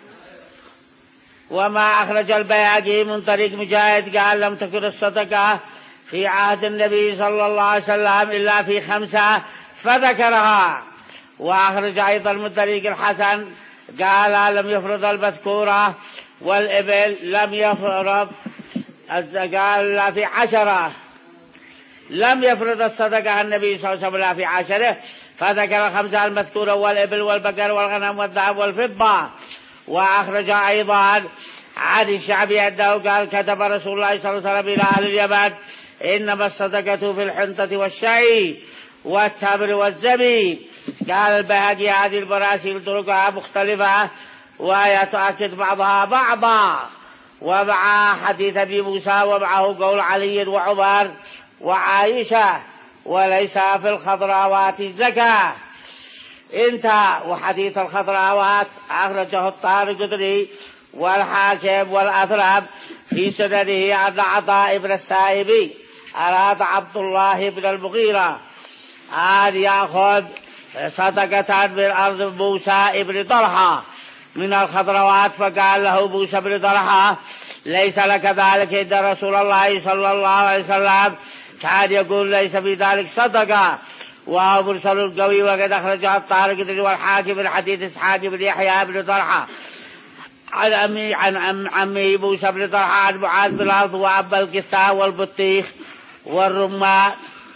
وما أخرج البيهقي من طريق مجاهد قال: لم تكن الصدقة في عهد النبي صلى الله عليه وسلم إلا في خمسة فذكرها. وأخرج أيضا من طريق الحسن قال: لم يفرض المذكورة والإبل لم يفرض الزكاة إلا في عشرة. لم يفرض الصدقة النبي صلى الله عليه وسلم في عشرة فذكر الخمسة المذكورة: والإبل والبقر والغنم والذهب والفضة. وأخرج أيضا عن الشعبي أنه قال: كتب رسول الله صلى الله عليه وسلم إلى أهل اليمن: إنما الصدقة في الحنطة والشعير والتمر والزبيب. قال البيهقي: هذه المراسيل طرقها مختلفة وهي تؤكد بعضها بعضا. ومع حديث أبي موسى ومعه قول علي وعمر وعائشة: وليس في الخضراوات الزكاة. انتهى. وحديث الخضراوات أخرجه الطارقطني والحاكم والأثرم في سننه عن عطاء بن السائب أراد عبد الله بن المغيرة أن يأخذ صدقة من أرض موسى بن طلحة من الخضروات، فقال له موسى بن طلحة: ليس لك ذلك، إن رسول الله صلى الله عليه وسلم كان يقول: ليس في ذلك صدقة. وهو مرسل قوي. وقد أخرجه الطارقطني والحاكم من حديث إسحاق بن يحيى بن طلحة عن أمي عن أم عمي موسى بن طلحة عن معاذ بن الأرض وأبا القثاء والبطيخ والرمان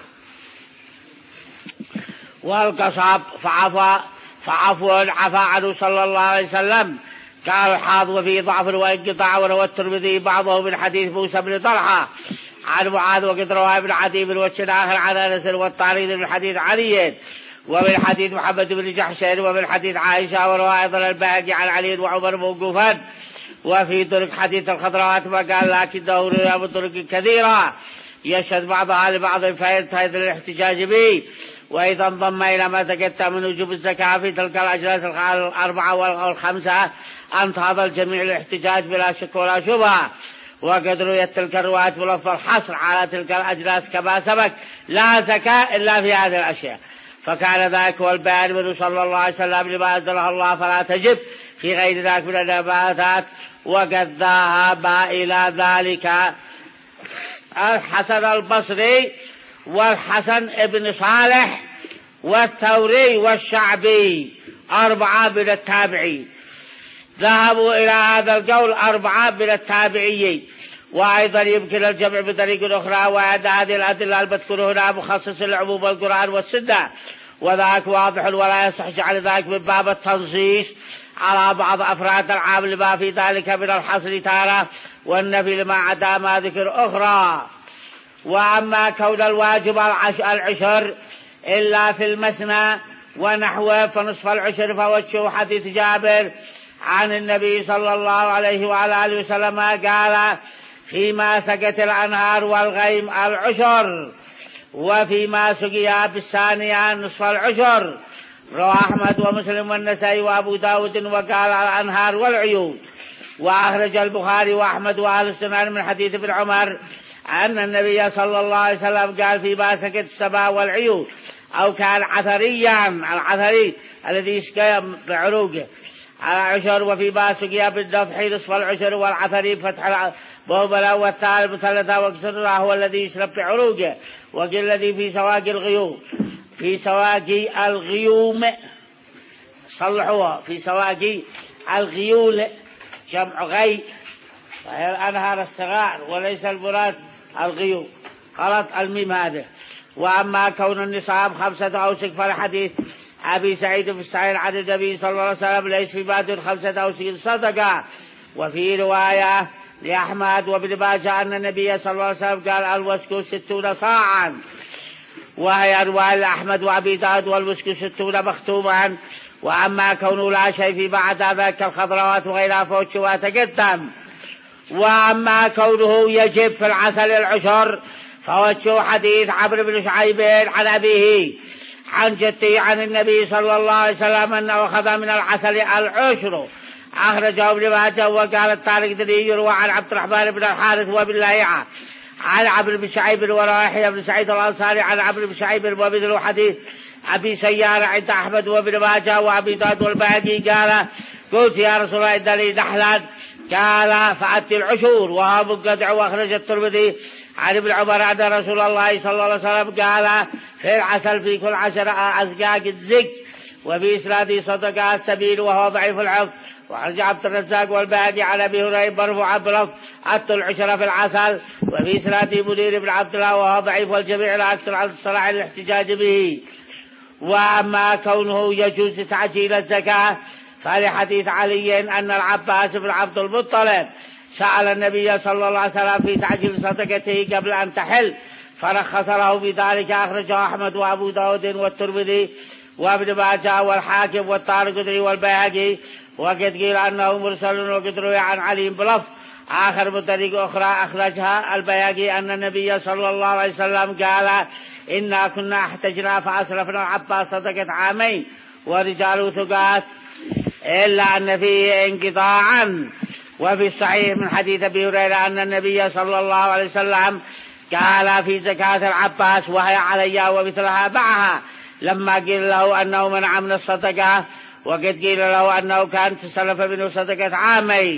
والقصب فعفى فعفو عفى عنه صلى الله عليه وسلم. قال الحافظ: وفيه ضعف وانقطاع. وروى الترمذي بعضه من حديث موسى بن طلحة عن معاذ، وقد رواه ابن عدي بن وجه آخر عن أنس والطارق من حديث علي ومن حديث محمد بن جحش ومن حديث عائشة. وروى أيضا البيهقي عن علي وعمر موقوفا. وفي طرق حديث الخضروات وقال: لكنه روى من طرق كثيرة يشهد بعضها لبعض فينتهي الاحتجاج به. وإذا انضم إلى ما تقدم من وجوب الزكاة في تلك الأجناس الأربعة والخمسة انتهض الجميع الاحتجاج بلا شك ولا شبهة. وقد رويت تلك الروايات بلفظ الحصر على تلك الأجناس كما سبق: لا زكاة إلا في هذه الأشياء. فكان ذلك هو البيان منه صلى الله عليه وسلم لما أنزله الله فلا تجب في غير ذلك من النباتات. وقد ذهب إلى ذلك الحسن البصري والحسن ابن صالح والثوري والشعبي أربعة من التابعين. ذهبوا إلى هذا القول أربعة من التابعين. وأيضا يمكن الجمع بطريق أخرى، وأن هذه الأدلة المذكورة هنا مخصص لعموم القرآن والسنة، وذاك واضح ولا يصح جعل ذلك من باب التنصيص على بعض أفراد العام لما في ذلك من الحصر تارة والنفي لما عدا ما ذكر أخرى. وأما كون الواجب العشر إلا في المثنى ونحوه فنصف العشر فوجه حديث جابر عن النبي صلى الله عليه وعلى آله وسلم قال فيما سقت الأنهار والغيم العشر وفيما سقيا بالثانية نصف العشر. رواه أحمد ومسلم والنسائي وأبو داود وقال الأنهار والعيون. وأخرج البخاري وأحمد وأهل السنن من حديث ابن عمر أن النبي صلى الله عليه وسلم قال فيما سقت السبا والعيون أو كان عثريا العثري الذي يسقى بعروقه على عشر وفي باسقيا بالضفح نصف العشر والعثري فتح بوبلا والثالث مثلثا وكسرها هو الذي يشرب في عروقه. وقل الذي في سواق الغيوم في سواق الغيوم صلحوها في سواق الغيول جمع غي وهي الأنهار الصغار وليس المراد الغيوم غلط الميم هذا. وأما كون النصاب خمسة أوسق فالحديث أبي سعيد في الصحيح عن النبي صلى الله عليه وسلم ليس في بادر خمسة أوسق صدقة. وفي رواية لأحمد وابن ماجه أن النبي صلى الله عليه وسلم قال الوسك ستون صاعا وهي رواية لأحمد وأبي داود والوسك ستون مختوما. وأما كونه لا شيء في بعد ذلك الخضروات وغيرها فوجه تقدم. وأما كونه يجب في العسل العشر فوجه حديث عمرو بن شعيب عن أبيه عن جدي عن النبي صلى الله عليه وسلم أنه أخذ من العسل العشر. أخرجه ابن ماجه وقال الطارق الذي يروى عن عبد الرحمن بن الحارث وابن لهيعة عن عمرو بن شعيب ورايح بن سعيد الأنصاري عن عمرو بن شعيب ومثل حديث أبي سيارة عند أحمد وابن ماجه وأبي داود والباقي قال قلت يا رسول الله إن لي نحلا قال فأتي العشور وهو منقطع. وأخرج الترمذي عن ابن عمر أن رسول الله صلى الله عليه وسلم قال في العسل في كل عشر أزقاق الزج وفي إسناده صدقة السبيل وهو ضعيف الحفظ. وخرج عبد الرزاق والباقي عن أبي هريرة مرفوعا بلفظ أتوا العشر في العسل وفي إسناده منير بن عبد الله وهو ضعيف والجميع لا أكثر عن الصلاح الاحتجاج به. وأما كونه يجوز تعجيل الزكاة فلحديث علي أن العباس بن عبد المطلب سأل النبي صلى الله عليه وسلم في تعجيل صدقته قبل أن تحل فرخص له بذلك. أخرجه أحمد وأبو داود والترمذي وابن ماجه والحاكم والطارقطني والبيهقي. وقد قيل أنه مرسل وقد روي عن علي بلفظ آخر بطريق أخرى أخرجها البيهقي أن النبي صلى الله عليه وسلم قال إنا كنا احتجنا فأسرفنا العباس صدقة عامين ورجال ثقات إلا أن فيه انقطاعا. وفي الصحيح من حديث أبي هريرة أن النبي صلى الله عليه وسلم قال في زكاة العباس وهي علي ومثلها معها لما قيل له أنه منع من الصدقة وقد قيل له أنه كان تسلف منه صدقة عامين.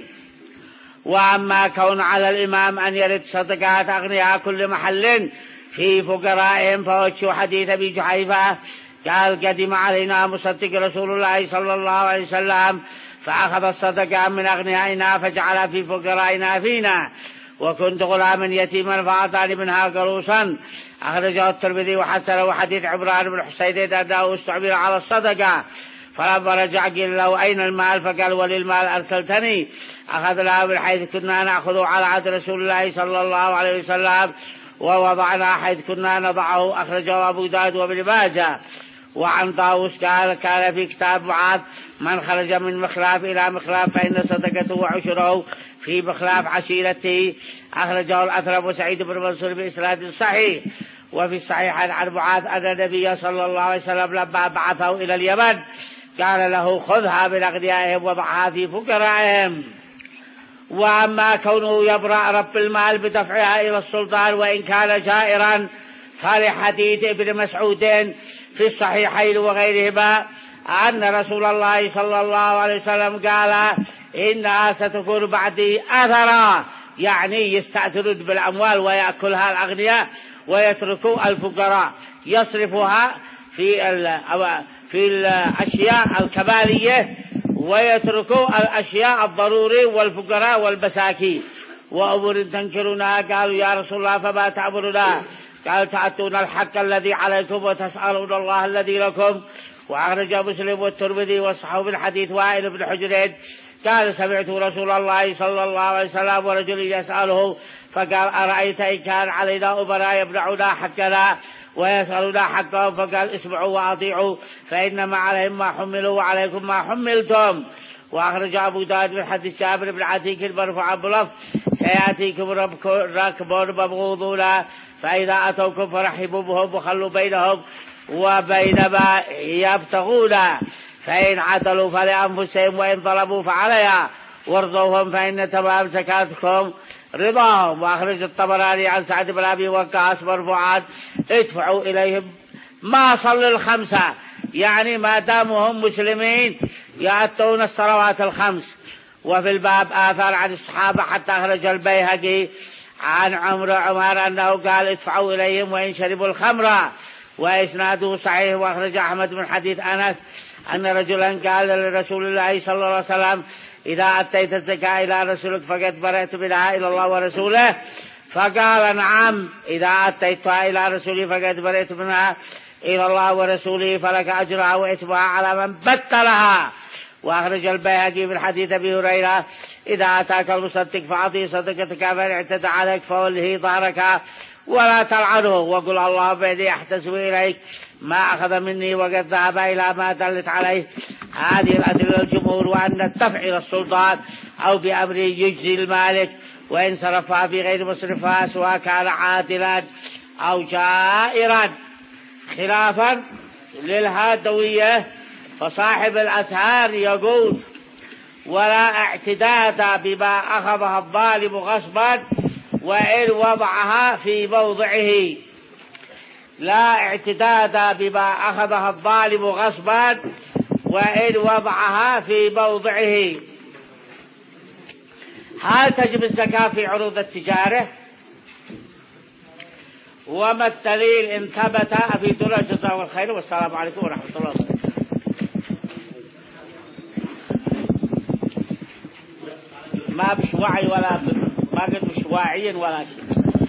وأما كون على الإمام أن يرد صدقات أغنياء كل محل في فقرائهم فوجه حديث أبي جحيفة قال قدم علينا مصدق رسول الله صلى الله عليه وسلم فأخذ الصدقة من أغنيائنا فجعل في فقرائنا فينا وكنت غلاما يتيما فأعطاني منها قروصا. أخرجه الترمذي وحسنه حديث عمران بن حسين أنه استعمل على الصدقة فلما رجع قيل له أين المال فقال وللمال أرسلتني. أخذنا من حيث كنا نأخذ على عهد رسول الله صلى الله عليه وسلم ووضعنا حيث كنا نضعه. أخرجه أبو داود وابن ماجه. وعن طاووس قال كان في كتاب معاذ من خرج من مخلاف إلى مخلاف فإن صدقته وعشره في مخلاف عشيرته. أخرجه الأثرم وسعيد بن منصور بإسناد صحيح. وفي الصحيح عن معاذ أن النبي صلى الله عليه وسلم لما بعثه إلى اليمن قال له خذها من أغنيائهم وضعها في فقرائهم. وأما كونه يبرأ رب المال بدفعها إلى السلطان وإن كان جائرا فلحديث ابن مسعود في الصحيحين وغيرهما أن رسول الله صلى الله عليه وسلم قال إنها ستكون بعدي أثرا يعني يستأثرون بالأموال ويأكلها الأغنياء ويتركوا الفقراء يصرفها في في الأشياء الكمالية ويتركوا الأشياء الضروري والفقراء والمساكين. وأمور تنكرونها قالوا يا رسول الله فما تأمرنا؟ قال تأتون الحق الذي عليكم وتسألون الله الذي لكم وأخرج مسلم والترمذي وصححه من حديث وائل بن حجر قال سمعت رسول الله صلى الله عليه وسلم ورجل يسأله فقال أرأيت إن كان علينا أمراء يمنعونا حقنا ويسألونا حقهم فقال اسمعوا وأطيعوا فإنما عليهم ما حملوا وعليكم ما حملتم. وأخرج أبو داود من حديث جابر بن عتيك المرفوع بلفظ سيأتيكم راكبون مبغوضون فإذا أتوكم فرحبوا بهم وخلوا بينهم وبين ما يبتغون فإن عدلوا فلأنفسهم وإن ظلموا فعليها وارضوهم فإن تمام زكاتكم رضاهم. وأخرج الطبراني عن سعد بن أبي وقاص مرفوعا ادفعوا إليهم ما صلوا الخمسة، يعني ما داموا هم مسلمين يأتون الصلوات الخمس. وفي الباب آثار عن الصحابة حتى أخرج البيهقي عن عمرو عمر أنه قال ادفعوا إليهم وإن شربوا الخمر، وإسناده صحيح. وأخرج أحمد من حديث أنس أن رجلا قال لرسول الله صلى الله عليه وسلم إذا أتيت الزكاة إلى رسولك فقد برأت منها إلى الله ورسوله، فقال نعم إذا أتيتها إلى رسولي فقد برأت منها إلى الله ورسوله فلك أجرها وإثمها على من بطلها. وأخرج البيهقي من حديث أبي هريرة إذا أتاك المصدق فأعطيه صدقتك فإن اعتدى عليك فوله ظهرك ولا تلعنه وقل اللهم إني أحتسب إليك ما أخذ مني وقد ذهب إلى ما دلت عليه هذه الأدلة الجمهور، وأن الدفع إلى السلطان أو بأمر يجزي المالك وإن صرفها في غير مصرفها سواء كان عادلا أو جائرا، خلافا للهادوية. فصاحب الأسهار يقول ولا اعتداد بما أخذها الظالم غصبا وإن وضعها في موضعه، لا اعتداد بما أخذها الظالم غصبا وإن وضعها في موضعه. هل تجب الزكاة في عروض التجارة؟ وما الدليل إن ثبت في دولة جزاء والخير. والسلام عليكم ورحمة الله وبركاته. ما بش وعي ولا ما قد مش واعي ولا شيء.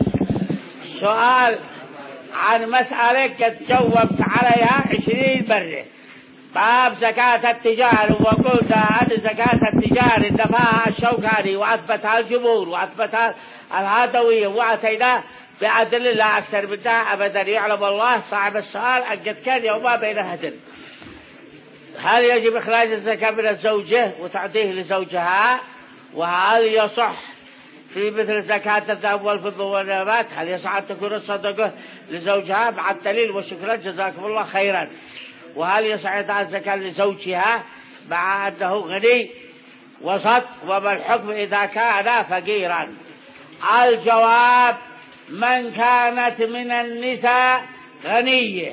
سؤال عن مسألة قد جاوبت عليها عشرين مرة، باب زكاة التجار، وقلت أن زكاة التجار نفاها الشوكاني وأثبتها الجمهور وأثبتها الهادوية وأتينا بأدلة لا أكثر من ذا أبدا. يعلم الله صاحب السؤال أن قد كان يوما بين هدن. هل يجب إخراج الزكاة من الزوجة وتعطيه لزوجها؟ وهل يصح في مثل زكاة الذهب والفضة والنبات هل يصح أن تكون الصدقة لزوجها مع الدليل وشكرا جزاكم الله خيرا؟ وهل يصح إعطاء الزكاة لزوجها مع أنه غني وسط؟ وما الحكم إذا كان فقيرا؟ الجواب من كانت من النساء غنية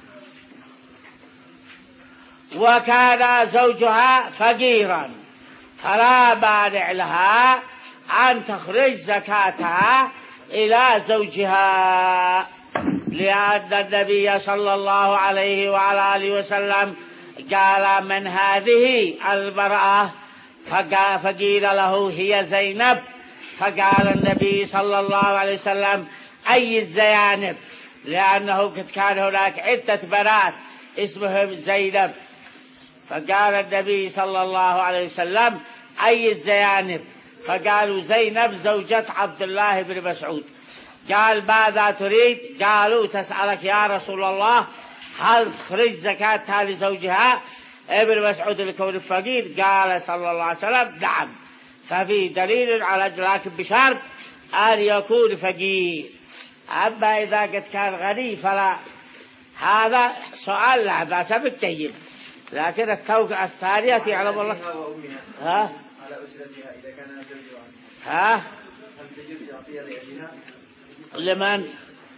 وكان زوجها فقيرا فلا مانع لها أن تخرج زكاتها إلى زوجها، لأن النبي صلى الله عليه وعلى آله وسلم قال من هذه المرأة؟ فقيل له هي زينب، فقال النبي صلى الله عليه وسلم أي الزيانب؟ لأنه كان هناك عدة بنات اسمهم زينب، فقال النبي صلى الله عليه وسلم أي الزيانب؟ فقالوا زينب زوجة عبد الله بن مسعود. قال ماذا تريد؟ قالوا تسألك يا رسول الله هل تخرج زكاتها لزوجها ابن مسعود لكون الفقير؟ قال صلى الله عليه وسلم نعم. ففي دليل على لكن بشرط أن يكون فقير، أما إذا قد كان غني فلا. هذا سؤال لا بأس بالطيب، لكن التوقع الثانية يعلم الله. ها؟ على أسرتها إذا كان زوجها. ها؟ هل تجوز تعطيها لأهلها؟ لمن؟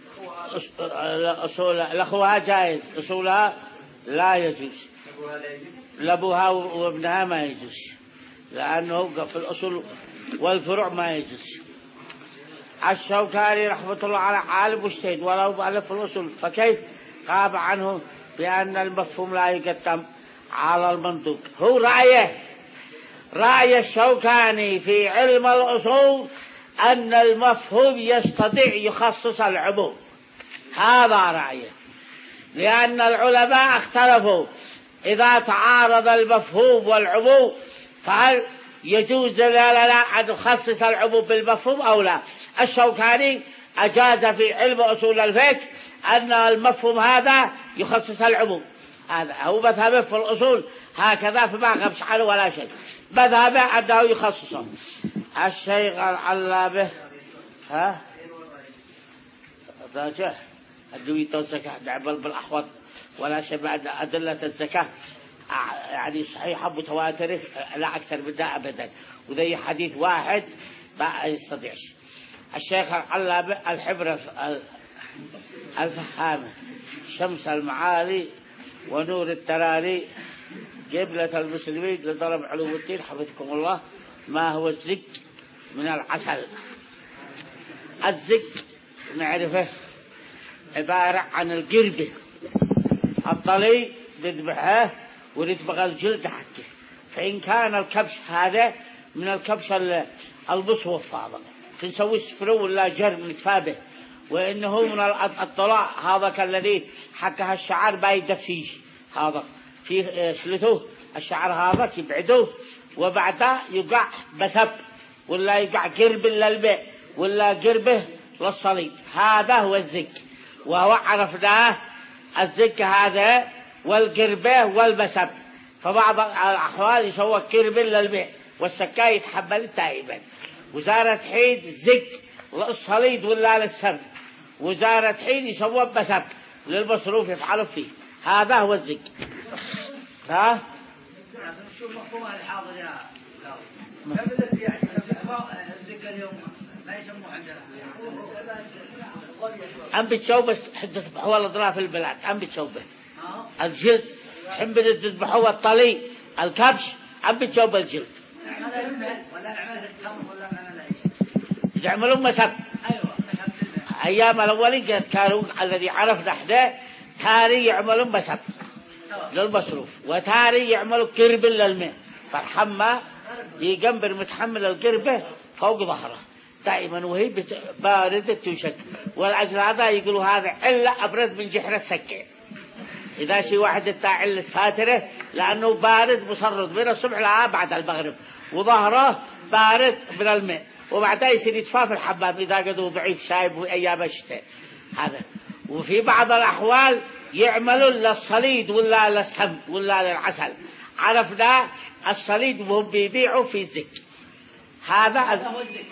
أصول لأخوها جائز، أصولها لا يجوز. أبوها لا يجوز؟ لأبوها وابنها ما يجوز، لأنه في الأصول والفروع ما يجوز. الشوكاني رحمة الله على عالم مجتهد ولو مؤلف الأصول، فكيف غاب عنه بأن المفهوم لا يقدم على المنطوق؟ هو رأيه رأي الشوكاني في علم الأصول أن المفهوم يستطيع يخصص العموم، هذا رأيه، لأن العلماء اختلفوا إذا تعارض المفهوم والعموم فهل يجوز لا لا لا أن نخصص العموم بالمفهوم أو لا؟ الشوكاني أجاز في علم أصول الفقه أن المفهوم هذا يخصص العموم، هذا هو مذهبه في الأصول هكذا، فما غبش عنه ولا شيء، مذهبه أنه يخصصه. الشيخ العلامة ها راجع الدوية الزكاة نعمل بالأحوط ولا شيء بعد أدلة الزكاة يعني صحيحة متواترة لا أكثر من ذا أبدا، وذي حديث واحد ما يستطيعش. الشيخ العلامة الحبر الفهامة شمس المعالي ونور التراري قبلة المسلمين لضرب علو الدين حفظكم الله. ما هو الزك؟ من العسل. الزك نعرفه عبارة عن القربة الطلي نذبحه ونتبغى الجلد حقه، فإن كان الكبش هذا من الكبش المصوف هذا فنسوي سفرو ولا جر نتفابه، وإنه من الطلاع هذا كالذي حكها الشعر بايد فيه هذا فيه سلته الشعر هذا يبعدوه وبعدها يقع بسب ولا يقع قرب للبيع ولا قربه للصليب، هذا هو الزك. وهو عرفناه الزك هذا والقربه والبسب، فبعض الأحوال يسوى قرب للبيع والسكاي يتحمل تائبا، وزارة حين زك للصليد ولا للسب، وزارة حين يسوى بسب للمصروف يفعلوا فيه، هذا هو الزك. ها شو مفهوم الحاضر يا لا كم الذي يعني الزك اليوم ما يسموه عندنا أم بتشوبه تذبحوه الأضراف في البلاد، أم بتشوبه الجلد حين بتذبحوه الطلي الكبش، أم بتشوبه الجلد يعملون مسب. أيام الأولين كانوا الذي عرفنا إحنا تاري يعملون مسب للمصروف وتاري يعملوا قرب للماء، فالحمى يجنبر متحمل القربة فوق ظهره دائما وهي باردة تشك، والعجل هذا يقولوا هذا علة أبرد من جحر السكين. إذا شي واحد بتاع علة فاترة لأنه بارد مصرد من الصبح لها بعد المغرب، وظهره بارد من الماء، وبعدها يصير يتفا في الحمام إذا قدوا ضعيف شايب وأيام الشتاء هذا. وفي بعض الأحوال يعملوا للصليد ولا للسم ولا للعسل، عرفنا الصليد وهم بيبيعوا في الزك، هذا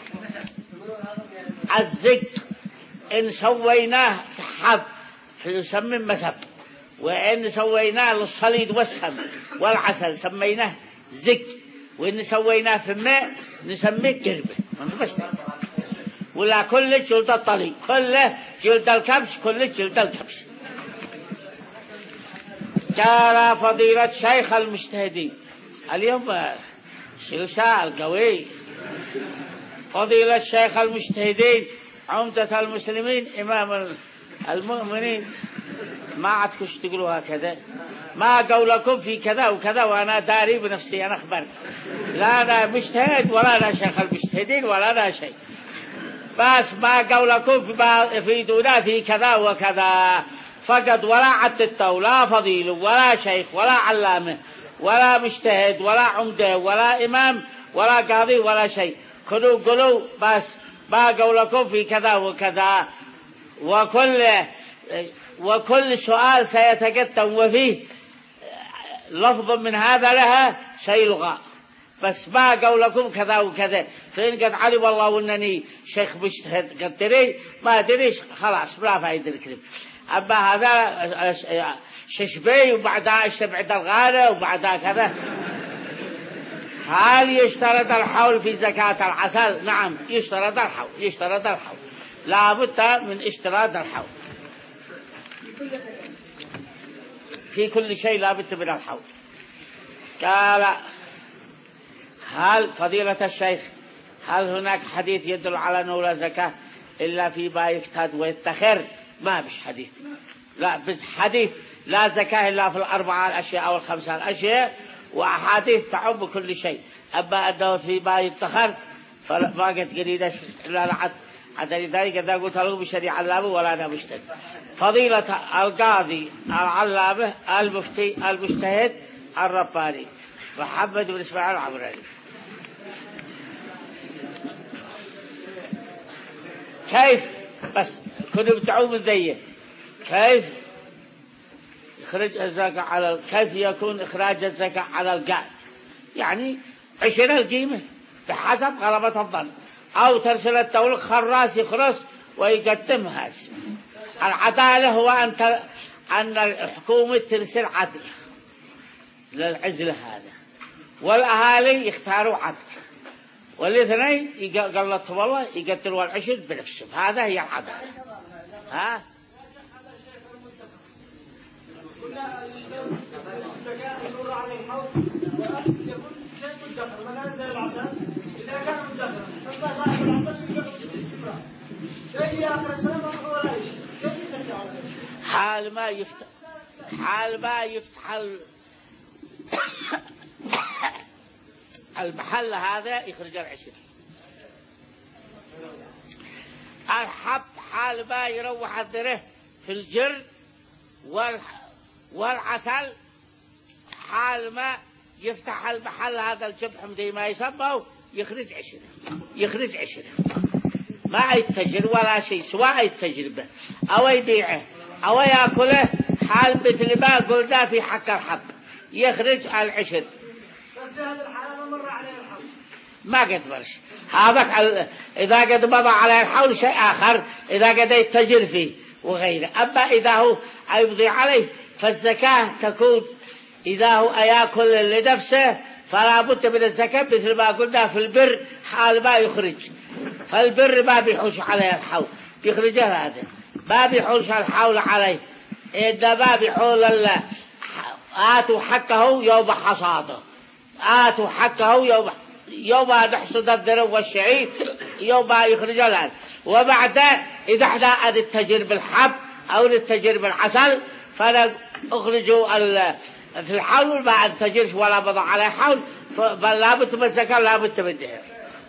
الزك إن سويناه في حب فيسمى مسب، وإن سويناه للصليد والسم والعسل سميناه زك، وإن سويناه في الماء نسميه قربة. ولا كل جلد الطلي كله جلد الكبش كله جلد الكبش. قال فضيلة شيخ المجتهدين اليوم شلشال قوي، فضيلة شيخ المجتهدين عمدة المسلمين إمام المؤمنين، ما عدكش تقولوا هكذا، ما قولكم في كذا وكذا وأنا داري بنفسي أنا أخبر، لا أنا مجتهد ولا أنا شيخ المجتهدين ولا أنا شيء، بس ما قولكم في في دونا في كذا وكذا فقط، ولا عدته ولا فضيل ولا شيخ ولا علامة ولا مجتهد ولا عمدة ولا إمام ولا قاضي ولا شيء، كلوا قلوا بس ما قولكم في كذا وكذا. وكل وكل سؤال سيتقدم وفيه لفظ من هذا لها سيلغى، بس ما قولكم كذا وكذا، فإن قد علم الله أنني شيخ مجتهد قد دري ما دريش خلاص بلا فائدة الكلام. أما هذا ششبي وبعدها اشتبعد الغالة وبعدها كذا. هل يشترط الحول في زكاة العسل؟ نعم يشترط الحول، يشترط الحول، لا بد من اشتراط الحول في كل شيء، لا بد من الحول. قال هل فضيلة الشيخ هل هناك حديث يدل على أنه لا زكاة إلا في ما يكتاد ويتخر؟ ما بش حديث، لا بس حديث لا زكاة إلا في الأربعة الأشياء أو الخمسة الأشياء، وأحاديث تعم كل شيء. أما أنه في ما يتخر فما قد قريدة لا لعد حتى لذلك إذا قلت له بشري علامة ولا أنا مجتهد. فضيلة القاضي العلامة المفتي المجتهد الرباني محمد بن إسماعيل العمراني. كيف بس كنوا بتعوم ذيه كيف يخرج الزكاة على كيف يكون إخراج الزكاة على القائد؟ يعني عشرين القيمة بحسب غلبة الظن، أو ترسل الدولة خراس يخرس ويقدمها. العدالة هو أن أن الحكومة ترسل عدل للعزل هذا، والأهالي يختاروا عدل، والاثنين يقلطوا والله يقتلوا العشر بنفسهم. هذا هي العدالة. ها حال ما يفتح حال ما يفتح المحل هذا يخرج العشر. الحب حال ما يروح الذره في الجر والعسل حال ما يفتح المحل هذا الجبح مدي ما يسمى يخرج عشرة يخرج عشرة ما يتجر ولا شيء، سواء يتجربه أو يبيعه أو يأكله، حال مثل ما قلنا في حق الحب يخرج العشر. بس في هذا الحالة ما مر عليه الحول، ما قد مرش هذا. إذا قد مضى عليه الحول شيء آخر، إذا قد يتجر فيه وغيره. أما إذا هو يمضي عليه فالزكاة تكون إذا هو يأكل لنفسه فلا بد من الزكاة، مثل ما قلنا في البر حال ما يخرج. فالبر ما بيحوش عليه الحول يخرجه هذا، ما بيحوش الحول عليه، إنما بيحول الله. آتوا حقه يوم حصاده، آتوا حقه يوم يوم نحصد الذر والشعير يوم يخرج الآن. وبعد إذا احنا نتجر بالحب أو نتجر بالعسل فلا أخرجوا في الحول ما نتجرش ولا بضع عليه حول، بل لا بد من الزكاة لا بد من الدهر.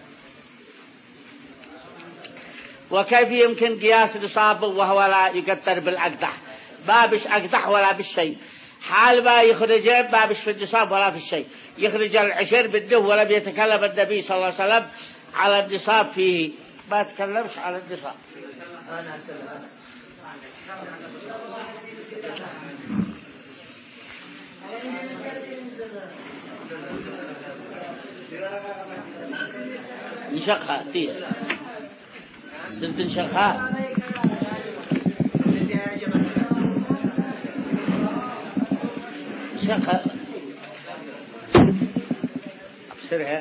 وكيف يمكن قياس نصابه وهو لا يقدر بالأقدح؟ ما بش أقدح ولا بالشيء. حال ما يخرج ما بش في النصاب ولا في الشيء، يخرج العشر بالده. ولم يتكلم النبي صلى الله عليه وسلم على النصاب فيه، ما تكلمش على النصاب. نشقها دي سنت نشقها نشقها أبصرها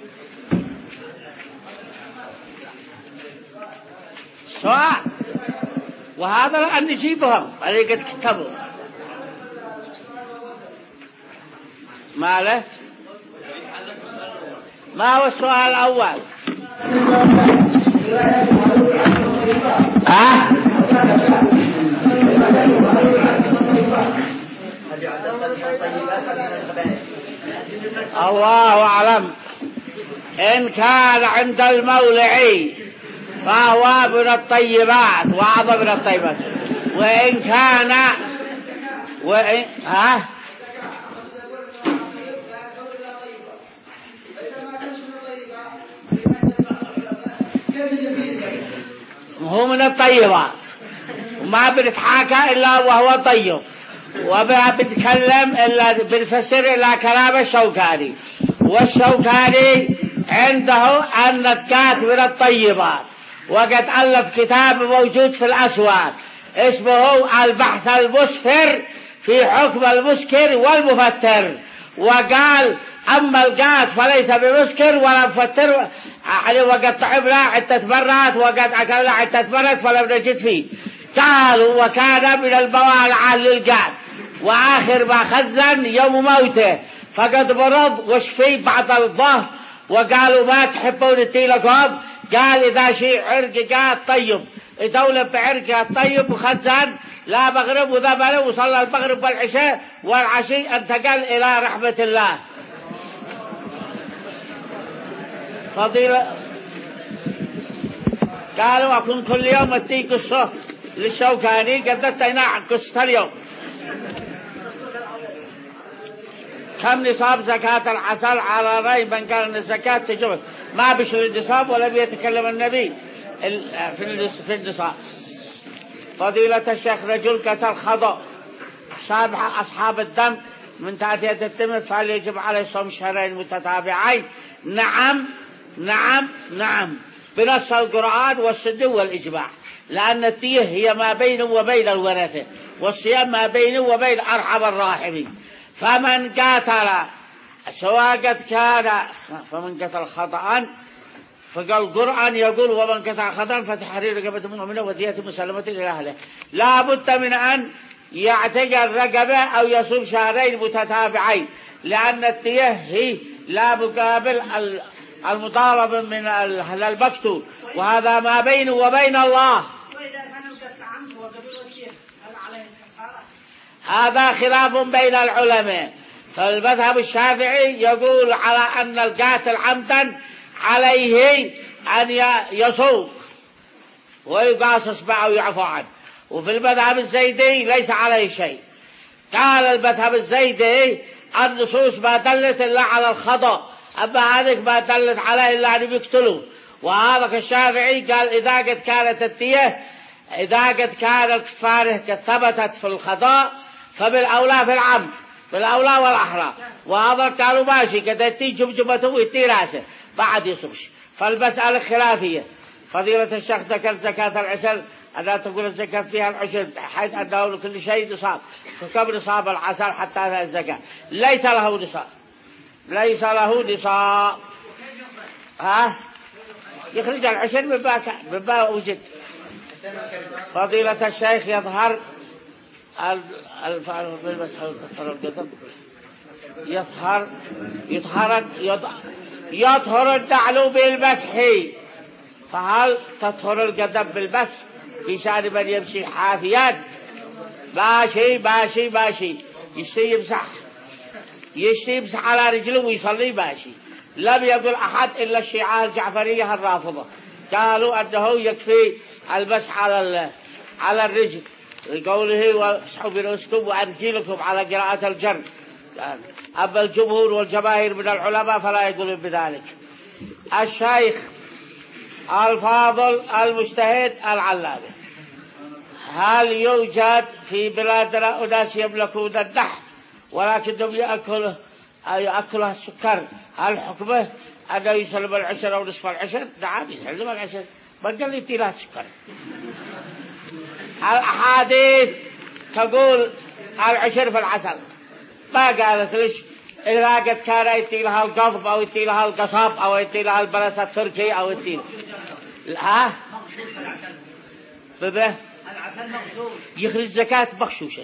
سواء. وهذا الآن نجيبهم اللي قد كتبوا ما له. ما هو السؤال الأول؟ ها؟ الله أعلم. إن كان عند المولعي فهو من الطيبات وأعظم من الطيبات، وإن كان وإن ها هو من الطيبات وما بنتحاكى إلا وهو طيب، وما بنتكلم إلا بنفسر إلا كلام الشوكاني. والشوكاني عنده أن الزكاة من الطيبات، وقد ألف كتاب موجود في الأسواق اسمه البحث المسفر في حكم المسكر والمفتر، وقال أما القات فليس بمسكر ولا مفتر، يعني وقد طعمنا عدة مرات وقد أكلنا عدة مرات فلم نجد فيه. قالوا وكان من الموالع للقات، وآخر ما خزن يوم موته فقد مرض وشفي بعض الظهر، وقالوا ما تحبون التيلكم؟ قال إذا شيء عرق قات طيب دولة بعرقها طيب وخزن لا مغرب وذبله وصلى المغرب والعشاء والعشي انتقل إلى رحمة الله. فضيلة قالوا أكون كل يوم أتي قصة للشوكاني قدرت يناع قصة اليوم. كم نصاب زكاة العسل على رأي من قال أن الزكاة تجب ما بشر النصاب ولا بيتكلم النبي في النصاب. فضيلة الشيخ رجل قتل خطأ شابه أصحاب الدم من تعدية الدم فليجب عليه صوم شهرين متتابعين. نعم نعم نعم بنص القرآن والسنة والإجماع، لأن الدية هي ما بينه وبين الورثة، والصيام ما بينه وبين أرحم الراحمين. فمن قاتل سواء قد كان فمن قتل خطأ فقال القرآن يقول ومن قتل خطأ فتحرير رقبة مؤمنة ودية مسلمة إلى أهله. لا بد من أن يعتق الرقبة أو يصوم شهرين متتابعين، لأن الدية هي لا مقابل المطالبة من المقتول، وهذا ما بينه وبين الله. هذا خلاف بين العلماء. فالمذهب الشافعي يقول على أن القاتل عمدا عليه أن يصوم ويقاص إصبعه ويعفو عنه، وفي المذهب الزيدي ليس عليه شيء. قال المذهب الزيدي النصوص ما دلت إلا على الخطأ، أما هذه ما دلت عليه إلا أن يقتلوا. وهذا الشافعي قال إذا قد كانت الدية إذا قد كانت الكفارة قد ثبتت في الخطأ فبالأولى في العمد بالأولى والأحرى. وهذا قالوا ماشي قد يتي جمجمته ويتي راسه بعد يصبش. فالمسألة خلافية. فضيلة الشيخ ذكر زكاة العشر ألا تقول الزكاة فيها العشر حيث أنه لكل شيء نصاب، فكم نصاب العسل حتى هذا الزكاة ليس له نصاب ليس له نصاب. ها يخرج العشر من باك من باك وجد. فضيلة الشيخ يظهر الفعل بالمسح والتطهر القدم يظهر يطهر يطهر النعل بالمسح، فهل تطهر القدم بالمسح في شأن من يمشي حافيا؟ ماشي ماشي ماشي يشتي يمسح يشتي يمسح على رجله ويصلي ماشي. لم يقل أحد إلا الشيعة الجعفرية الرافضة قالوا أنه يكفي المسح على على الرجل لقوله وامسحوا برؤوسكم وأرجلكم على قراءة الجر. أما الجمهور والجماهير من العلماء فلا يقولون بذلك. الشيخ الفاضل المجتهد العلامة هل يوجد في بلادنا أناس يملكون النحل ولكنهم يأكله يأكلها السكر، هل حكمه أنه يسلم العشر أو نصف العشر؟ نعم يسلم العشر، من قال يتي لها السكر؟ الأحاديث تقول العشر في العسل، ما قالت ليش إذا قد كان يتي لها القضب أو يتي لها القصاب أو يتي لها البلس التركي أو يتي ها ببه يخرج زكاة بخشوشة.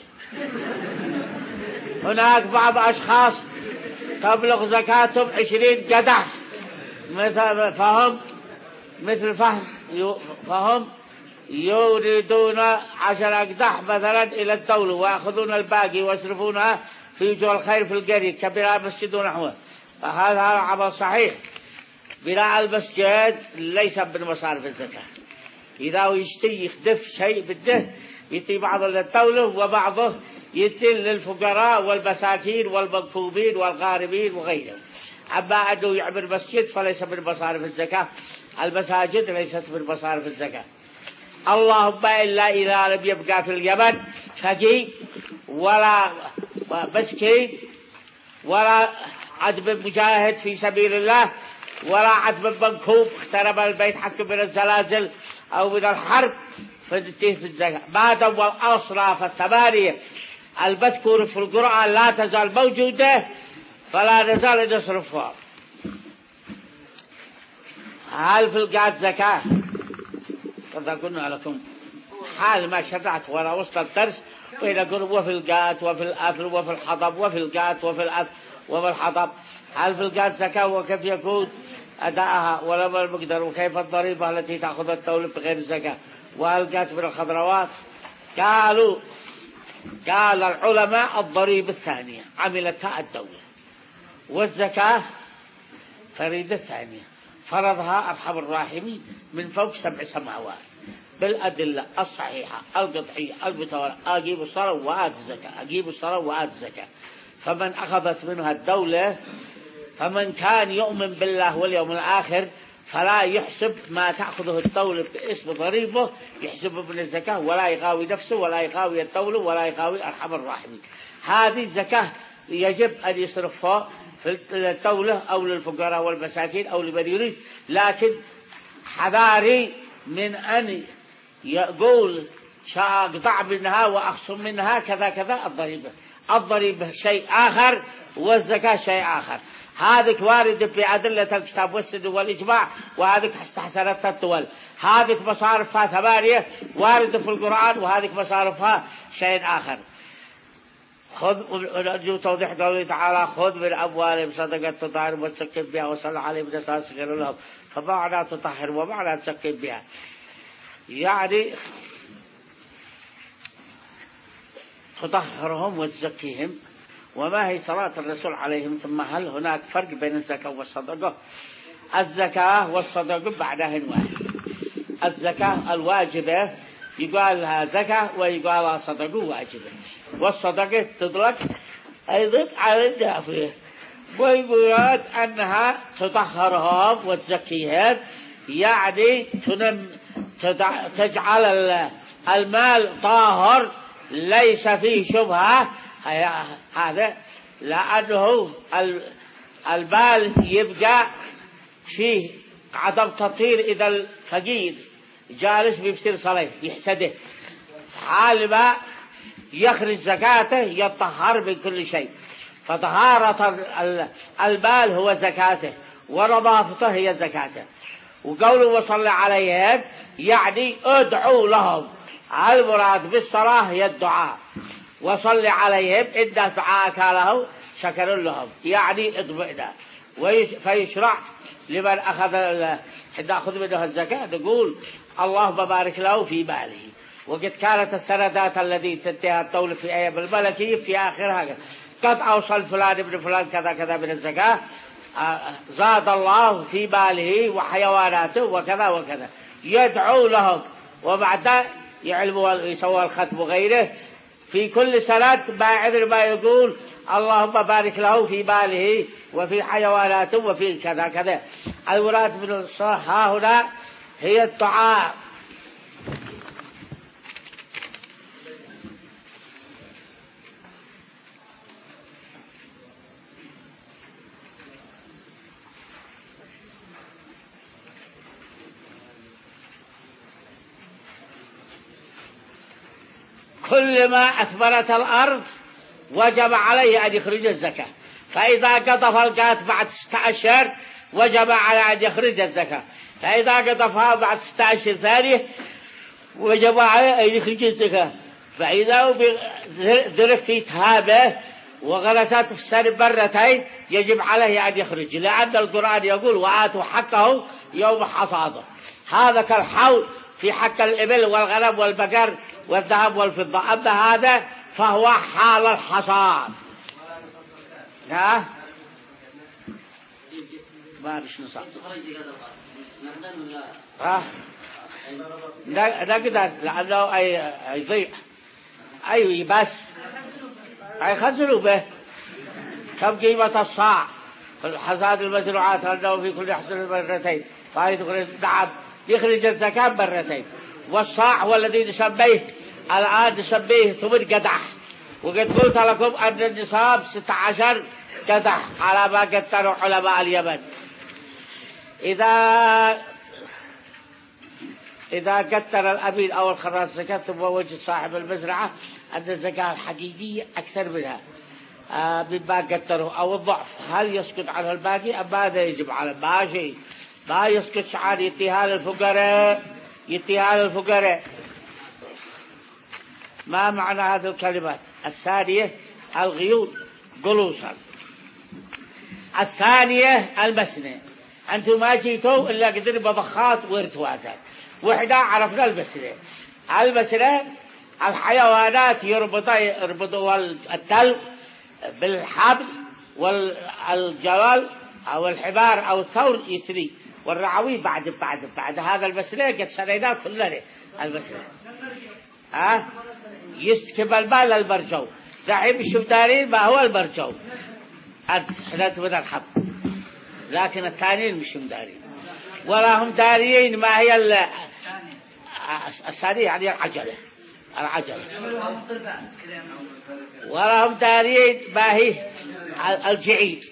هناك بعض أشخاص تبلغ زكاتهم عشرين قدح مثل فهم مثل فهم فهم يريدون عشر أقدح مثلا إلى الدولة ويأخذون الباقي ويصرفونها في وجوه الخير في القرية كبناء مسجد ونحوه. فهذا عمل صحيح. بناء المسجد ليس من مصارف الزكاة. إذا يشتي يخدف شيء بده يتي بعضه للدولة وبعضه يتي للفقراء والمساكين والمنكوبين والغاربين وغيرهم. أما أنه يعمل مسجد فليس من مصارف الزكاة. المساجد ليست من مصارف الزكاة. اللهم إلا إذا لم يبقى في اليمن فقير ولا مسكين ولا عدب مجاهد في سبيل الله ولا عدب منكوب اخترب البيت حتى من الزلازل أو من الحرب فدته في الزكاة. ما دام الأصراف الثمانية المذكورة في القرآن لا تزال موجودة فلا نزال نصرفها. هل في القات زكاة؟ كذا قلنا لكم حال ما شرعت ولا وسط الدرس وإذا قلوا وفي القات وفي الأثل وفي الحطب وفي القات وفي الأثل وفي الحطب. هل في القات زكاة وكيف يكون أداءها ولما المقدر وكيف الضريبة التي تأخذ الدولة بغير الزكاة؟ وهل القات من الخضروات؟ قالوا قال العلماء الضريبة الثانية عملتها الدولة والزكاة فريدة ثانية. فرضها أرحم الراحمين من فوق سبع سماوات بالأدلة الصحيحة القطعية المتوالية: أجيب الصلاة وآتي الزكاة، أجيب الصلاة وآتي الزكاة. فمن أخذت منها الدولة، فمن كان يؤمن بالله واليوم الآخر فلا يحسب ما تأخذه الدولة باسم ضريبه، يحسبه من الزكاة، ولا يغاوي نفسه ولا يغاوي الدولة ولا يغاوي أرحم الراحمين. هذه الزكاة يجب أن يصرفها في الدولة أو للفقراء والمساكين أو لمن يريد، لكن حذاري من أن يقول أقطع منها وأخصم منها كذا كذا. الضريبة الضريبة شيء آخر والزكاة شيء آخر. هذه وارد في أدلة الكتاب والسنة والإجماع، وهذه استحسنتها الدول. هذه مصارفها ثمانية وارد في القرآن، وهذه مصارفها شيء آخر. خذ أرجو توضيح قوله تعالى: خذ من أموالهم صدقة تطهرهم وتزكي بها وصل عليهم نساء غير لهم. فمعنى تطهر ومعنى تزكي بها، يعني تطهرهم وتزكيهم. وما هي صلاة الرسول عليهم؟ ثم هل هناك فرق بين الزكاة والصدقة؟ الزكاة والصدقة بعدهن واحد. الزكاة الواجبة يقال لها زكاة ويقال لها صدقة واجبة، والصدقة تطلق أيضا على النافلة، ويقولون أنها تطهرهم وتزكيهم، يعني تنم تجعل المال طاهر ليس فيه شبهة. هذا لأنه المال يبقى فيه عدم تطهير. إذا الفقير جالس بيصير صلاة يحسده، حال ما يخرج زكاته يطهر من كل شيء. فطهارة المال هو زكاته، ونظافته هي زكاته. وقوله وصل عليهم يعني ادعوا لهم. المراد بالصلاة هي الدعاء، وصل عليهم إن دعاك له شكر لهم، يعني اطمئنا. فيشرع لمن أخذ نأخذ منه الزكاة نقول اللهم بارك له في ماله. وقد كانت السندات التي تنتهي الدولة في أيام الملكية في آخرها قد أوصل فلان ابن فلان كذا كذا من الزكاة، زاد الله في ماله وحيواناته وكذا وكذا، يدعو لهم. وبعد يعلموا يسوى الختم وغيره في كل سنة ما عذر ما يقول اللهم بارك له في ماله وفي حيواناته وفي كذا كذا. المراد من الصلاة هنا هي الدعاء. كل ما أثمرت الأرض وجب عليه أن يخرج الزكاة، فإذا قطف القات بعد ستة أشهر وجب على أن يخرج الزكاة، فإذا قطفها بعد ستة أشهر ثانية وجب عليه أن يخرج الزكاة. فإذا ذرف في تهابه وغرست في السنة مرتين يجب عليه أن يخرج، لأن القرآن يقول وآتوا حقه يوم حصاده. هذا كالحول في حق الإبل والغنم والبقر والذهب والفضة. أما هذا فهو حال الحصاد. ها ما بش نصاب ها نقدر لأنه أي يضيع أي بس أي خزنوا به. كم قيمة الصاع في الحصاد المزروعات؟ أنه في كل حصاد مرتين، فهي نعم يخرج الزكاة مرتين. والصاع هو الذي نسميه الآن نسميه ثمن قدح، وقد قلت لكم أن النصاب ستة عشر قدح على ما قدروا علماء اليمن. إذا إذا قدر الأمين أو الخراس زكاة ثم وجد صاحب المزرعة أن الزكاة الحقيقية أكثر منها آه مما قدره أو الضعف، هل يسقط عنه الباقي أم ماذا يجب على ماشي؟ ما يسقط شعار يتيها للفقراء، يتيها للفقراء. ما معنى هذه الكلمات؟ الثانية الغيول جلوسا، الثانية المسنة. أنتم ما جيتوا إلا قدر بضخات وارتوازات. وحدا عرفنا المسنة. المسنة الحيوانات يربطوا التل بالحبل، والجلال أو الحمار أو الثور يسري والرعوي بعد بعد بعد هذا المسلة قد شريناه كلنا المسلة ها يستكب المال البرجو دحين بشوف دارين ما هو البرجو احنا تبدا الحق لكن الثانيين مش دارين ولا هم دارين ما هي الثانية يعني العجلة العجلة ولا هم دارين ما هي الجعيد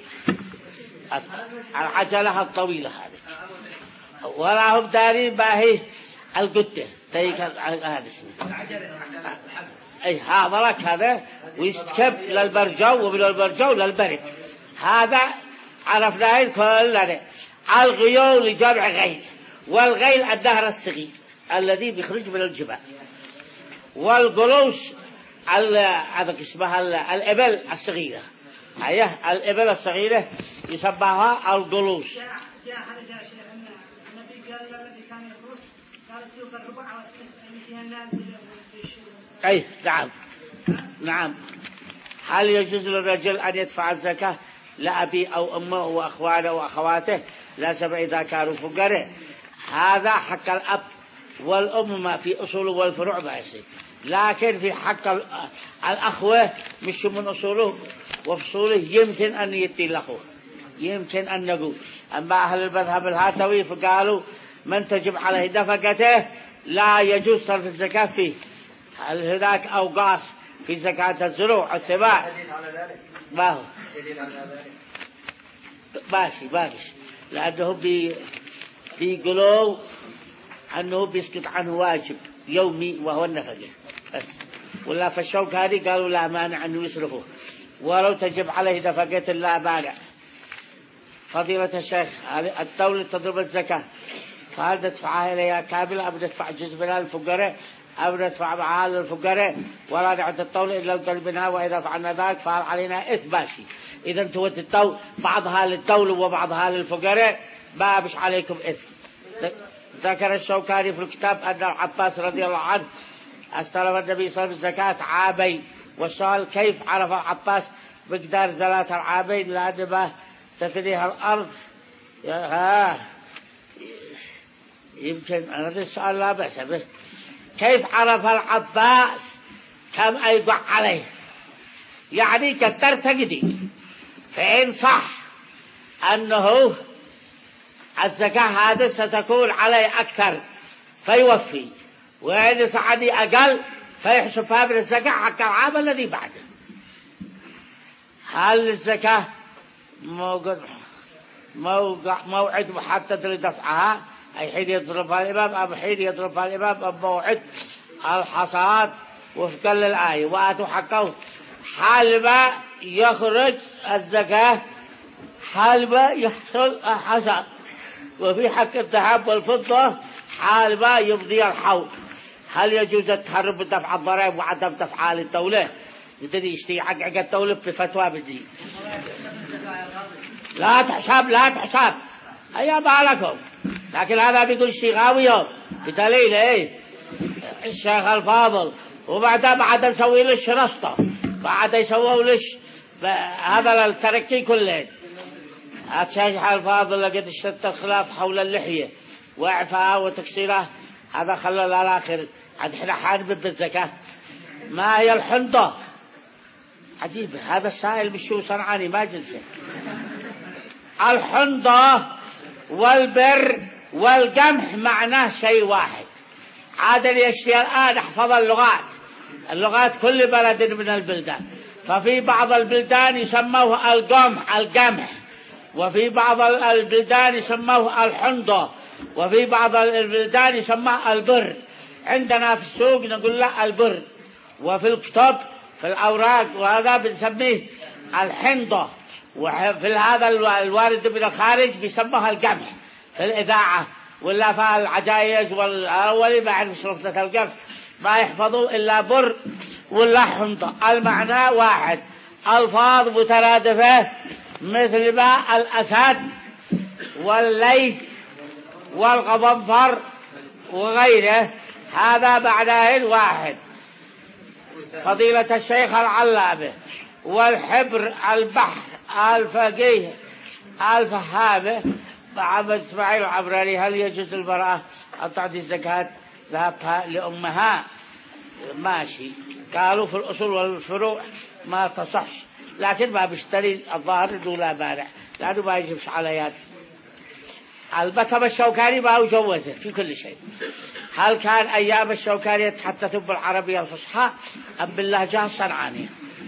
العجلة الطويلة هذه ولا هم دارين ما هي القدة تيك هذا اسمه أي هذا لك هذا ويستكب للبرجو ومن البرجو للبرد هذا عرفناه كلنا الغيول لجمع غيل والغيل الدهر الصغير الذي بيخرج من الجبال والقلوس هذا اسمها الإبل الصغيرة أيه الإبل الصغيرة يسمىها القلوس أي نعم نعم هل يجوز للرجل أن يدفع الزكاة لأبي أو أمه وأخوانه وأخواته لا سبع إذا كانوا فقراء هذا حق الأب والأم ما في أصوله والفروع ما يصير لكن في حق الأخوة مش من أصوله وفصوله يمكن أن يتي الأخوة يمكن أن نقول أما أهل المذهب الهاتوي فقالوا من تجب عليه دفقته لا يجوز صرف الزكاة فيه هل هناك أوقاس في زكاة الزروع والثمار ما هو ماشي ماشي لأنه بي بيقولوا أنه بيسقط عنه واجب يومي وهو النفقة بس ولا فالشوك هذه قالوا لا مانع أنه يصرفه ولو تجب عليه دفقة لا مانع. فضيلة الشيخ الدولة تضرب الزكاة فهل ندفعها إليها كاملة أم ندفع جزء منها للفقراء أو ندفع معها للفقراء ولا نعطي الدولة إلا القلب منها وإذا فعلنا ذلك فهل علينا إثم ماشي إذا تودي الدولة بعضها للدولة وبعضها للفقراء ما مش عليكم إثم. ذكر الشوكاني في الكتاب أن العباس رضي الله عنه استلف النبي صلى الله عليه وسلم زكاة عامين والسؤال كيف عرف العباس مقدار زكاة العامين لأن ما تثنيها الأرض ها يمكن أنا السؤال لا بأس به كيف عرف العباس كم أيقع عليه يعني كتر تقدي فإن صح أنه الزكاة هذا ستكون عليه أكثر فيوفي وإن صعدي أقل فيحسبها من الزكاة حق العام الذي بعده. هل الزكاة موعد محدد لدفعها أي حين يضربها الإمام أم حين يضربها الإمام أم موعد الحصاد وفقا للآية وآتوا حقه حال ما يخرج الزكاة حال ما يحصل الحصاد وفي حق الذهب والفضة حال ما يمضي الحول. هل يجوز التهرب من دفع الضرائب وعدم دفعها للدولة؟ بدي يشتي حق حق الدولة بفتوى بدي لا تحسب لا تحسب أيها بالكم لكن هذا بيقول اشتغاوية بدليل ايه الشيخ الفاضل وبعدها بعد نسوي لش رسطة بعد يسووا لش هذا التركي كله. الشيخ الفاضل لقد اشتد الخلاف حول اللحية وإعفاءها وتكسيرها هذا خلى للآخر عاد احنا حارب بالزكاة. ما هي الحنطة عجيب هذا السائل بشو صنعاني ما جلسه. الحنطة والبر والقمح معناه شيء واحد عادل يشتي الآن احفظ اللغات اللغات كل بلد من البلدان ففي بعض البلدان يسموه القمح القمح وفي بعض البلدان يسموه الحنطة وفي بعض البلدان يسموه البر. عندنا في السوق نقول له البر وفي الكتب في الأوراق وهذا بنسميه الحنطة وفي هذا الوارد من الخارج بيسموها القمح في الإذاعة ولا في العجائز والأولي ما يعرف شرطة القمح ما يحفظوا إلا بر ولا حنطة المعنى واحد ألفاظ مترادفة مثل ما الأسد والليث والغضنفر وغيره هذا معناه واحد. فضيلة الشيخ العلامة والحبر البحر الفقيه الفهامة محمد إسماعيل العبراني: هل يجوز المرأة أن تعطي الزكاة ذهبها لأمها؟ ماشي، قالوا في الأصول والفروع ما تصحش، لكن ما بيشتري الظاهر إنه لا مانع لأنه ما يجبش على يد. البتم الشوكاني ما جوزه في كل شيء. هل كان أيام الشوكاني يتحدث بالعربية الفصحى أم باللهجة الصنعانية؟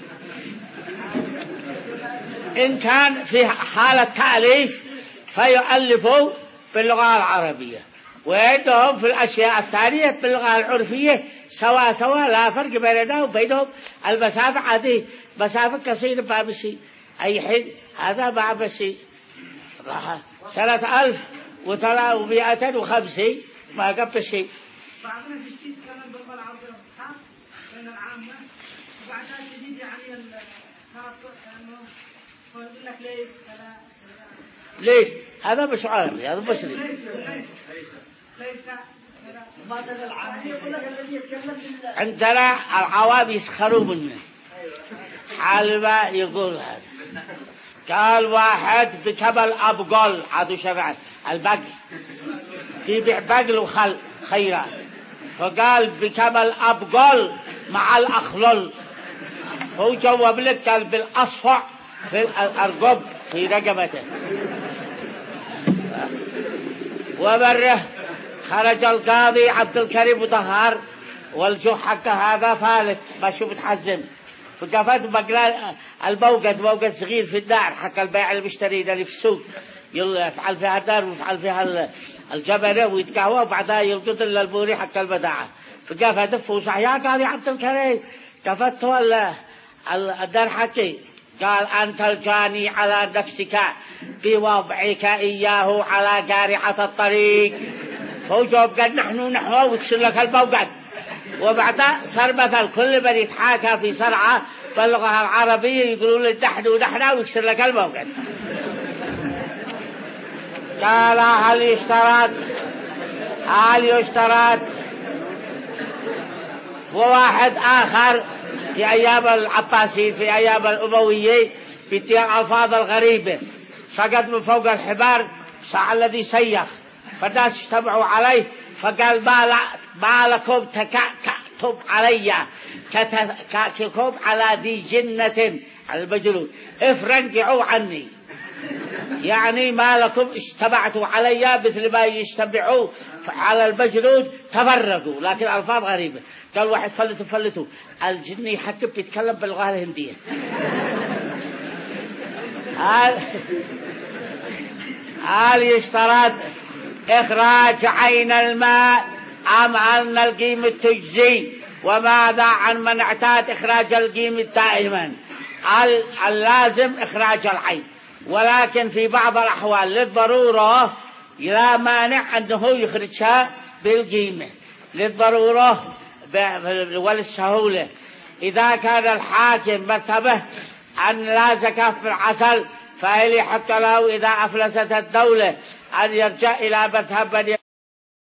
إن كان في حالة تأليف فيؤلفوا باللغة العربية، وعندهم في الأشياء الثانية باللغة العرفية سوا سوا، لا فرق بيننا وبينهم. المسافة عادي، مسافة قصيرة ما بشي أي حين، هذا ما بشي. سنة ألف وثلاثمائة وخمسين ما قبل شيء. بعضنا تشتيت كلام باللغة العربية الفصحى بين العامة، وبعدها تجد يعني الخاطئ إنه يقول لك ليس هذا. ليش؟ هذا مش عربي، هذا مصري. ليس ليس ليس ما تدل العامة يقول لك الذي يتكلم. عندنا العوام يسخروا منه. حالما يقول هذا. قال واحد بكبل أبقل عدو شرعا البقل، يبيع بقل وخل خيرات، فقال بكبل أبقل مع الأخلل. هو جواب لك قال بالأصفع في الأرقب في رقبته. وبره خرج القاضي عبد الكريم وطهار والجوح حق هذا فالت ما شو بتحزم، فقفت بقلا الموقد موقد صغير في الدار حق البيع المشتري اللي في السوق، يفعل فيها الدار ويفعل فيها الجبنة ويتقهوى، وبعدها يلقط البوري حق البضاعة. فقفت فوسع يا قاضي عبد الكريم، قفت الدار حقي، قال أنت الجاني على نفسك بوضعك إياه على قارعة الطريق. فوجوب قال نحن نحوه ويكسر لك الموقد. وبعدها صار مثل كل من يتحاكى في صرعة باللغة العربية يقولون له نحن ونحن ويكسر لك الموقد. قال هل يشترط هل يشترط وواحد آخر في أيام العباسيين في أيام الأموية بيتيع ألفاظ الغريبة، سقط من فوق الحبار ساعة الذي سيخ، فالناس اجتمعوا عليه فقال ما لكم تكأتم علي كتكأتكم على ذي جنة المجنون، افرنقعوا عني. يعني ما لكم اجتمعتوا علي مثل ما يجتمعوا على المجنون، تفرقوا. لكن ألفاظ غريبة. قال واحد فلتوا فلتوا الجني حكم بيتكلم باللغة الهندية. هل هل يشترط إخراج عين الماء أم أن القيمة تجزي؟ وماذا عن من اعتاد إخراج القيمة دائما؟ اللازم إخراج العين، ولكن في بعض الأحوال للضرورة لا مانع أنه يخرجها بالقيمة للضرورة وللسهولة. إذا كان الحاكم مرتبه أن لا زكاة في العسل فإلي حتى له إذا أفلست الدولة أن يرجع إلى مذهب